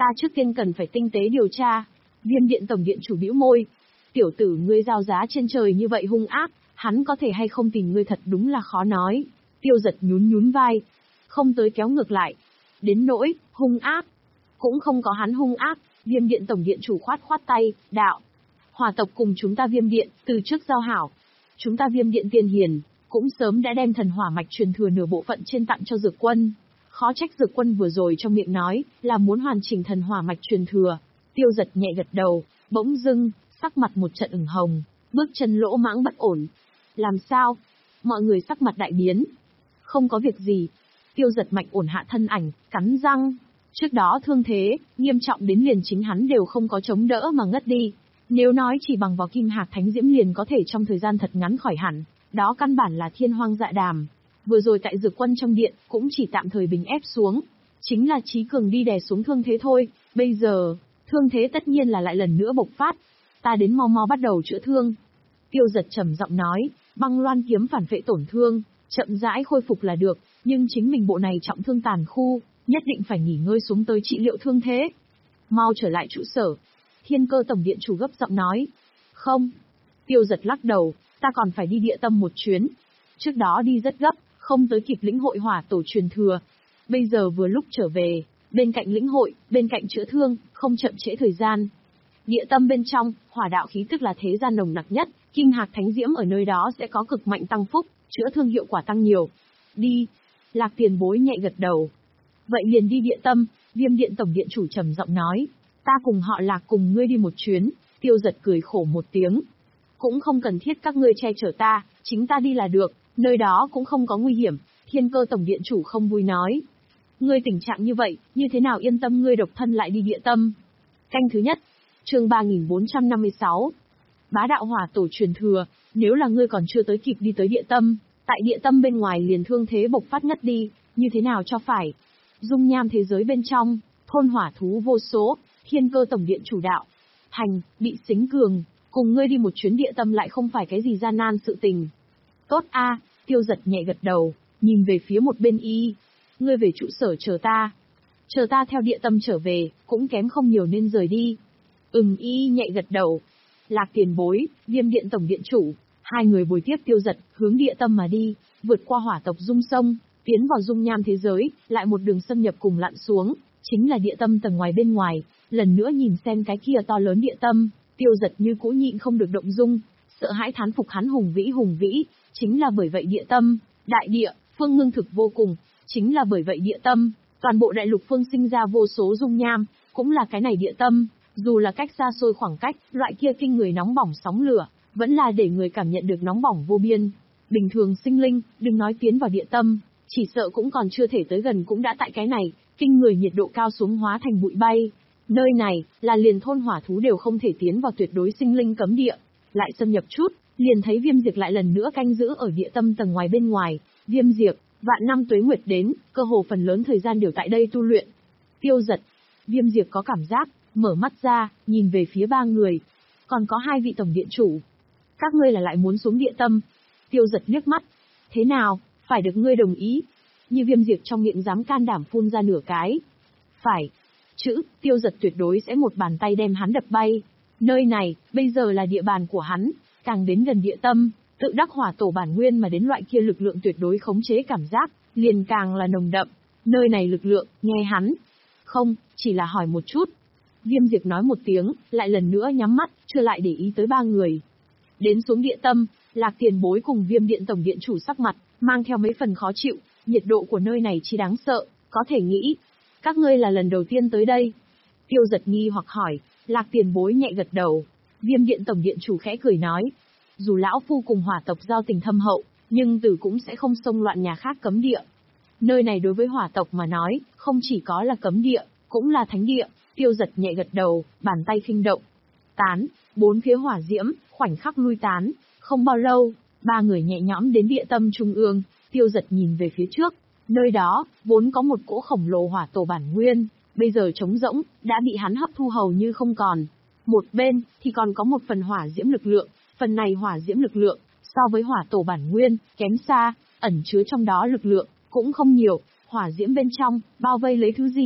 Ta trước tiên cần phải tinh tế điều tra. Viêm điện tổng điện chủ bĩu môi. Tiểu tử ngươi giao giá trên trời như vậy hung ác, hắn có thể hay không tìm ngươi thật đúng là khó nói. Tiêu Giật nhún nhún vai. Không tới kéo ngược lại. Đến nỗi, hung ác. Cũng không có hắn hung ác, Viêm điện tổng điện chủ khoát khoát tay, đạo. Hỏa tộc cùng chúng ta Viêm điện, từ trước giao hảo. Chúng ta Viêm điện tiên hiền, cũng sớm đã đem thần hỏa mạch truyền thừa nửa bộ phận trên tặng cho Dược Quân. Khó trách Dược Quân vừa rồi trong miệng nói, là muốn hoàn chỉnh thần hỏa mạch truyền thừa. Tiêu Giật nhẹ gật đầu, bỗng dưng, sắc mặt một trận ửng hồng, bước chân lỗ mãng bất ổn. Làm sao? Mọi người sắc mặt đại biến. Không có việc gì. Tiêu Giật mạnh ổn hạ thân ảnh, cắn răng. Trước đó thương thế, nghiêm trọng đến liền chính hắn đều không có chống đỡ mà ngất đi. Nếu nói chỉ bằng vào kim hạc thánh diễm liền có thể trong thời gian thật ngắn khỏi hẳn, đó căn bản là thiên hoang dạ đàm. Vừa rồi tại Dược Quân trong điện, cũng chỉ tạm thời bình ép xuống. Chính là trí cường đi đè xuống thương thế thôi, bây giờ, thương thế tất nhiên là lại lần nữa bộc phát. Ta đến mau mau bắt đầu chữa thương. Tiêu Giật trầm giọng nói, băng loan kiếm phản phệ tổn thương, chậm rãi khôi phục là được, nhưng chính mình bộ này trọng thương tàn khu, nhất định phải nghỉ ngơi xuống tới trị liệu thương thế. Mau trở lại trụ sở. Thiên Cơ tổng điện chủ gấp giọng nói. Không. Tiêu Giật lắc đầu, ta còn phải đi địa tâm một chuyến. Trước đó đi rất gấp, không tới kịp lĩnh hội hỏa tổ truyền thừa. Bây giờ vừa lúc trở về, bên cạnh lĩnh hội, bên cạnh chữa thương, không chậm trễ thời gian. Địa tâm bên trong, hỏa đạo khí tức là thế gian nồng nặc nhất, kim hạc thánh diễm ở nơi đó sẽ có cực mạnh tăng phúc, chữa thương hiệu quả tăng nhiều. Đi. Lạc Tiền Bối nhẹ gật đầu. Vậy liền đi địa tâm, Viêm điện tổng điện chủ trầm giọng nói. Ta cùng họ Lạc cùng ngươi đi một chuyến. Tiêu Giật cười khổ một tiếng. Cũng không cần thiết các ngươi che chở ta, chính ta đi là được, nơi đó cũng không có nguy hiểm. Thiên Cơ tổng điện chủ không vui nói. Ngươi tình trạng như vậy, như thế nào yên tâm ngươi độc thân lại đi địa tâm? Canh thứ nhất, chương ba nghìn bốn trăm năm mươi sáu. Bá đạo hỏa tổ truyền thừa, nếu là ngươi còn chưa tới kịp đi tới địa tâm, tại địa tâm bên ngoài liền thương thế bộc phát ngất đi, như thế nào cho phải? Dung nham thế giới bên trong, thôn hỏa thú vô số, Thiên Cơ tổng điện chủ đạo. Thành, bị xính cường, cùng ngươi đi một chuyến địa tâm lại không phải cái gì gian nan sự tình. Tốt a, Tiêu Giật nhẹ gật đầu, nhìn về phía một bên y. Ngươi về trụ sở chờ ta. Chờ ta theo địa tâm trở về, cũng kém không nhiều nên rời đi. Ừm, y nhẹ gật đầu. Lạc Tiền Bối, Viêm điện tổng điện chủ, hai người bồi tiếp Tiêu Giật, hướng địa tâm mà đi, vượt qua hỏa tộc dung sông, tiến vào dung nham thế giới, lại một đường xâm nhập cùng lặn xuống, chính là địa tâm tầng ngoài bên ngoài. Lần nữa nhìn xem cái kia to lớn địa tâm, Tiêu Giật như cũ nhịn không được động dung, sợ hãi thán phục hắn hùng vĩ hùng vĩ, chính là bởi vậy địa tâm, đại địa, phương ngưng thực vô cùng, chính là bởi vậy địa tâm, toàn bộ đại lục phương sinh ra vô số dung nham, cũng là cái này địa tâm, dù là cách xa xôi khoảng cách, loại kia kinh người nóng bỏng sóng lửa, vẫn là để người cảm nhận được nóng bỏng vô biên. Bình thường sinh linh, đừng nói tiến vào địa tâm, chỉ sợ cũng còn chưa thể tới gần cũng đã tại cái này, kinh người nhiệt độ cao xuống hóa thành bụi bay. Nơi này, là liền thôn hỏa thú đều không thể tiến vào tuyệt đối sinh linh cấm địa. Lại xâm nhập chút, liền thấy Viêm Diệp lại lần nữa canh giữ ở địa tâm tầng ngoài bên ngoài. Viêm Diệp, vạn năm tuế nguyệt đến, cơ hồ phần lớn thời gian đều tại đây tu luyện. Tiêu Giật, Viêm Diệp có cảm giác, mở mắt ra, nhìn về phía ba người. Còn có hai vị tổng điện chủ. Các ngươi là lại muốn xuống địa tâm. Tiêu Giật liếc mắt. Thế nào, phải được ngươi đồng ý. Như Viêm Diệp trong miệng dám can đảm phun ra nửa cái. Phải. Chữ, Tiêu Giật tuyệt đối sẽ một bàn tay đem hắn đập bay. Nơi này, bây giờ là địa bàn của hắn, càng đến gần địa tâm, tự đắc hỏa tổ bản nguyên mà đến loại kia lực lượng tuyệt đối khống chế cảm giác, liền càng là nồng đậm. Nơi này lực lượng, nghe hắn. Không, chỉ là hỏi một chút. Viêm Diệp nói một tiếng, lại lần nữa nhắm mắt, chưa lại để ý tới ba người. Đến xuống địa tâm, Lạc Tiền Bối cùng Viêm điện tổng điện chủ sắc mặt, mang theo mấy phần khó chịu, nhiệt độ của nơi này chi đáng sợ, có thể nghĩ. Các ngươi là lần đầu tiên tới đây. Tiêu Giật nghi hoặc hỏi, Lạc Tiền Bối nhẹ gật đầu. Viêm điện tổng điện chủ khẽ cười nói. Dù lão phu cùng hỏa tộc giao tình thâm hậu, nhưng tử cũng sẽ không xông loạn nhà khác cấm địa. Nơi này đối với hỏa tộc mà nói, không chỉ có là cấm địa, cũng là thánh địa. Tiêu Giật nhẹ gật đầu, bàn tay khinh động. Tán, bốn phía hỏa diễm, khoảnh khắc lui tán. Không bao lâu, ba người nhẹ nhõm đến địa tâm trung ương. Tiêu Giật nhìn về phía trước. Nơi đó, vốn có một cỗ khổng lồ hỏa tổ bản nguyên, bây giờ trống rỗng, đã bị hắn hấp thu hầu như không còn. Một bên, thì còn có một phần hỏa diễm lực lượng, phần này hỏa diễm lực lượng, so với hỏa tổ bản nguyên, kém xa, ẩn chứa trong đó lực lượng, cũng không nhiều, hỏa diễm bên trong, bao vây lấy thứ gì?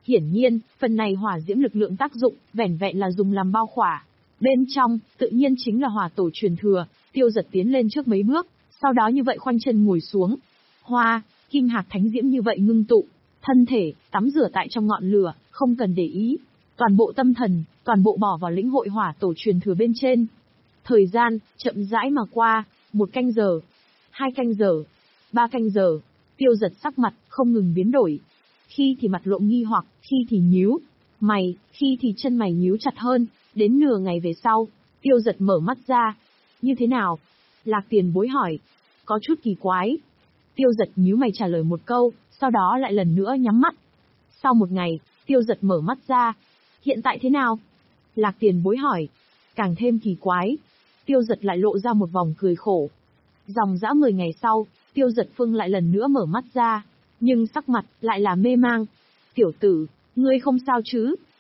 Hiển nhiên, phần này hỏa diễm lực lượng tác dụng, vẻn vẹn là dùng làm bao khỏa. Bên trong, tự nhiên chính là hỏa tổ truyền thừa. Tiêu Giật tiến lên trước mấy bước, sau đó như vậy khoanh chân ngồi xuống. Hoa, kim hạc thánh diễm như vậy ngưng tụ, thân thể, tắm rửa tại trong ngọn lửa, không cần để ý. Toàn bộ tâm thần, toàn bộ bỏ vào lĩnh hội hỏa tổ truyền thừa bên trên. Thời gian, chậm rãi mà qua, một canh giờ, hai canh giờ, ba canh giờ, Tiêu Giật sắc mặt, không ngừng biến đổi. Khi thì mặt lộ nghi hoặc, khi thì nhíu mày, khi thì chân mày nhíu chặt hơn, đến nửa ngày về sau, Tiêu Giật mở mắt ra. Như thế nào? Lạc Tiền Bối hỏi. Có chút kỳ quái. Tiêu Giật nhíu mày trả lời một câu, sau đó lại lần nữa nhắm mắt. Sau một ngày, Tiêu Giật mở mắt ra. Hiện tại thế nào? Lạc Tiền Bối hỏi. Càng thêm kỳ quái. Tiêu Giật lại lộ ra một vòng cười khổ. Dòng dã mười ngày sau, Tiêu Giật Phương lại lần nữa mở mắt ra, nhưng sắc mặt lại là mê mang. Tiểu tử, ngươi không sao chứ?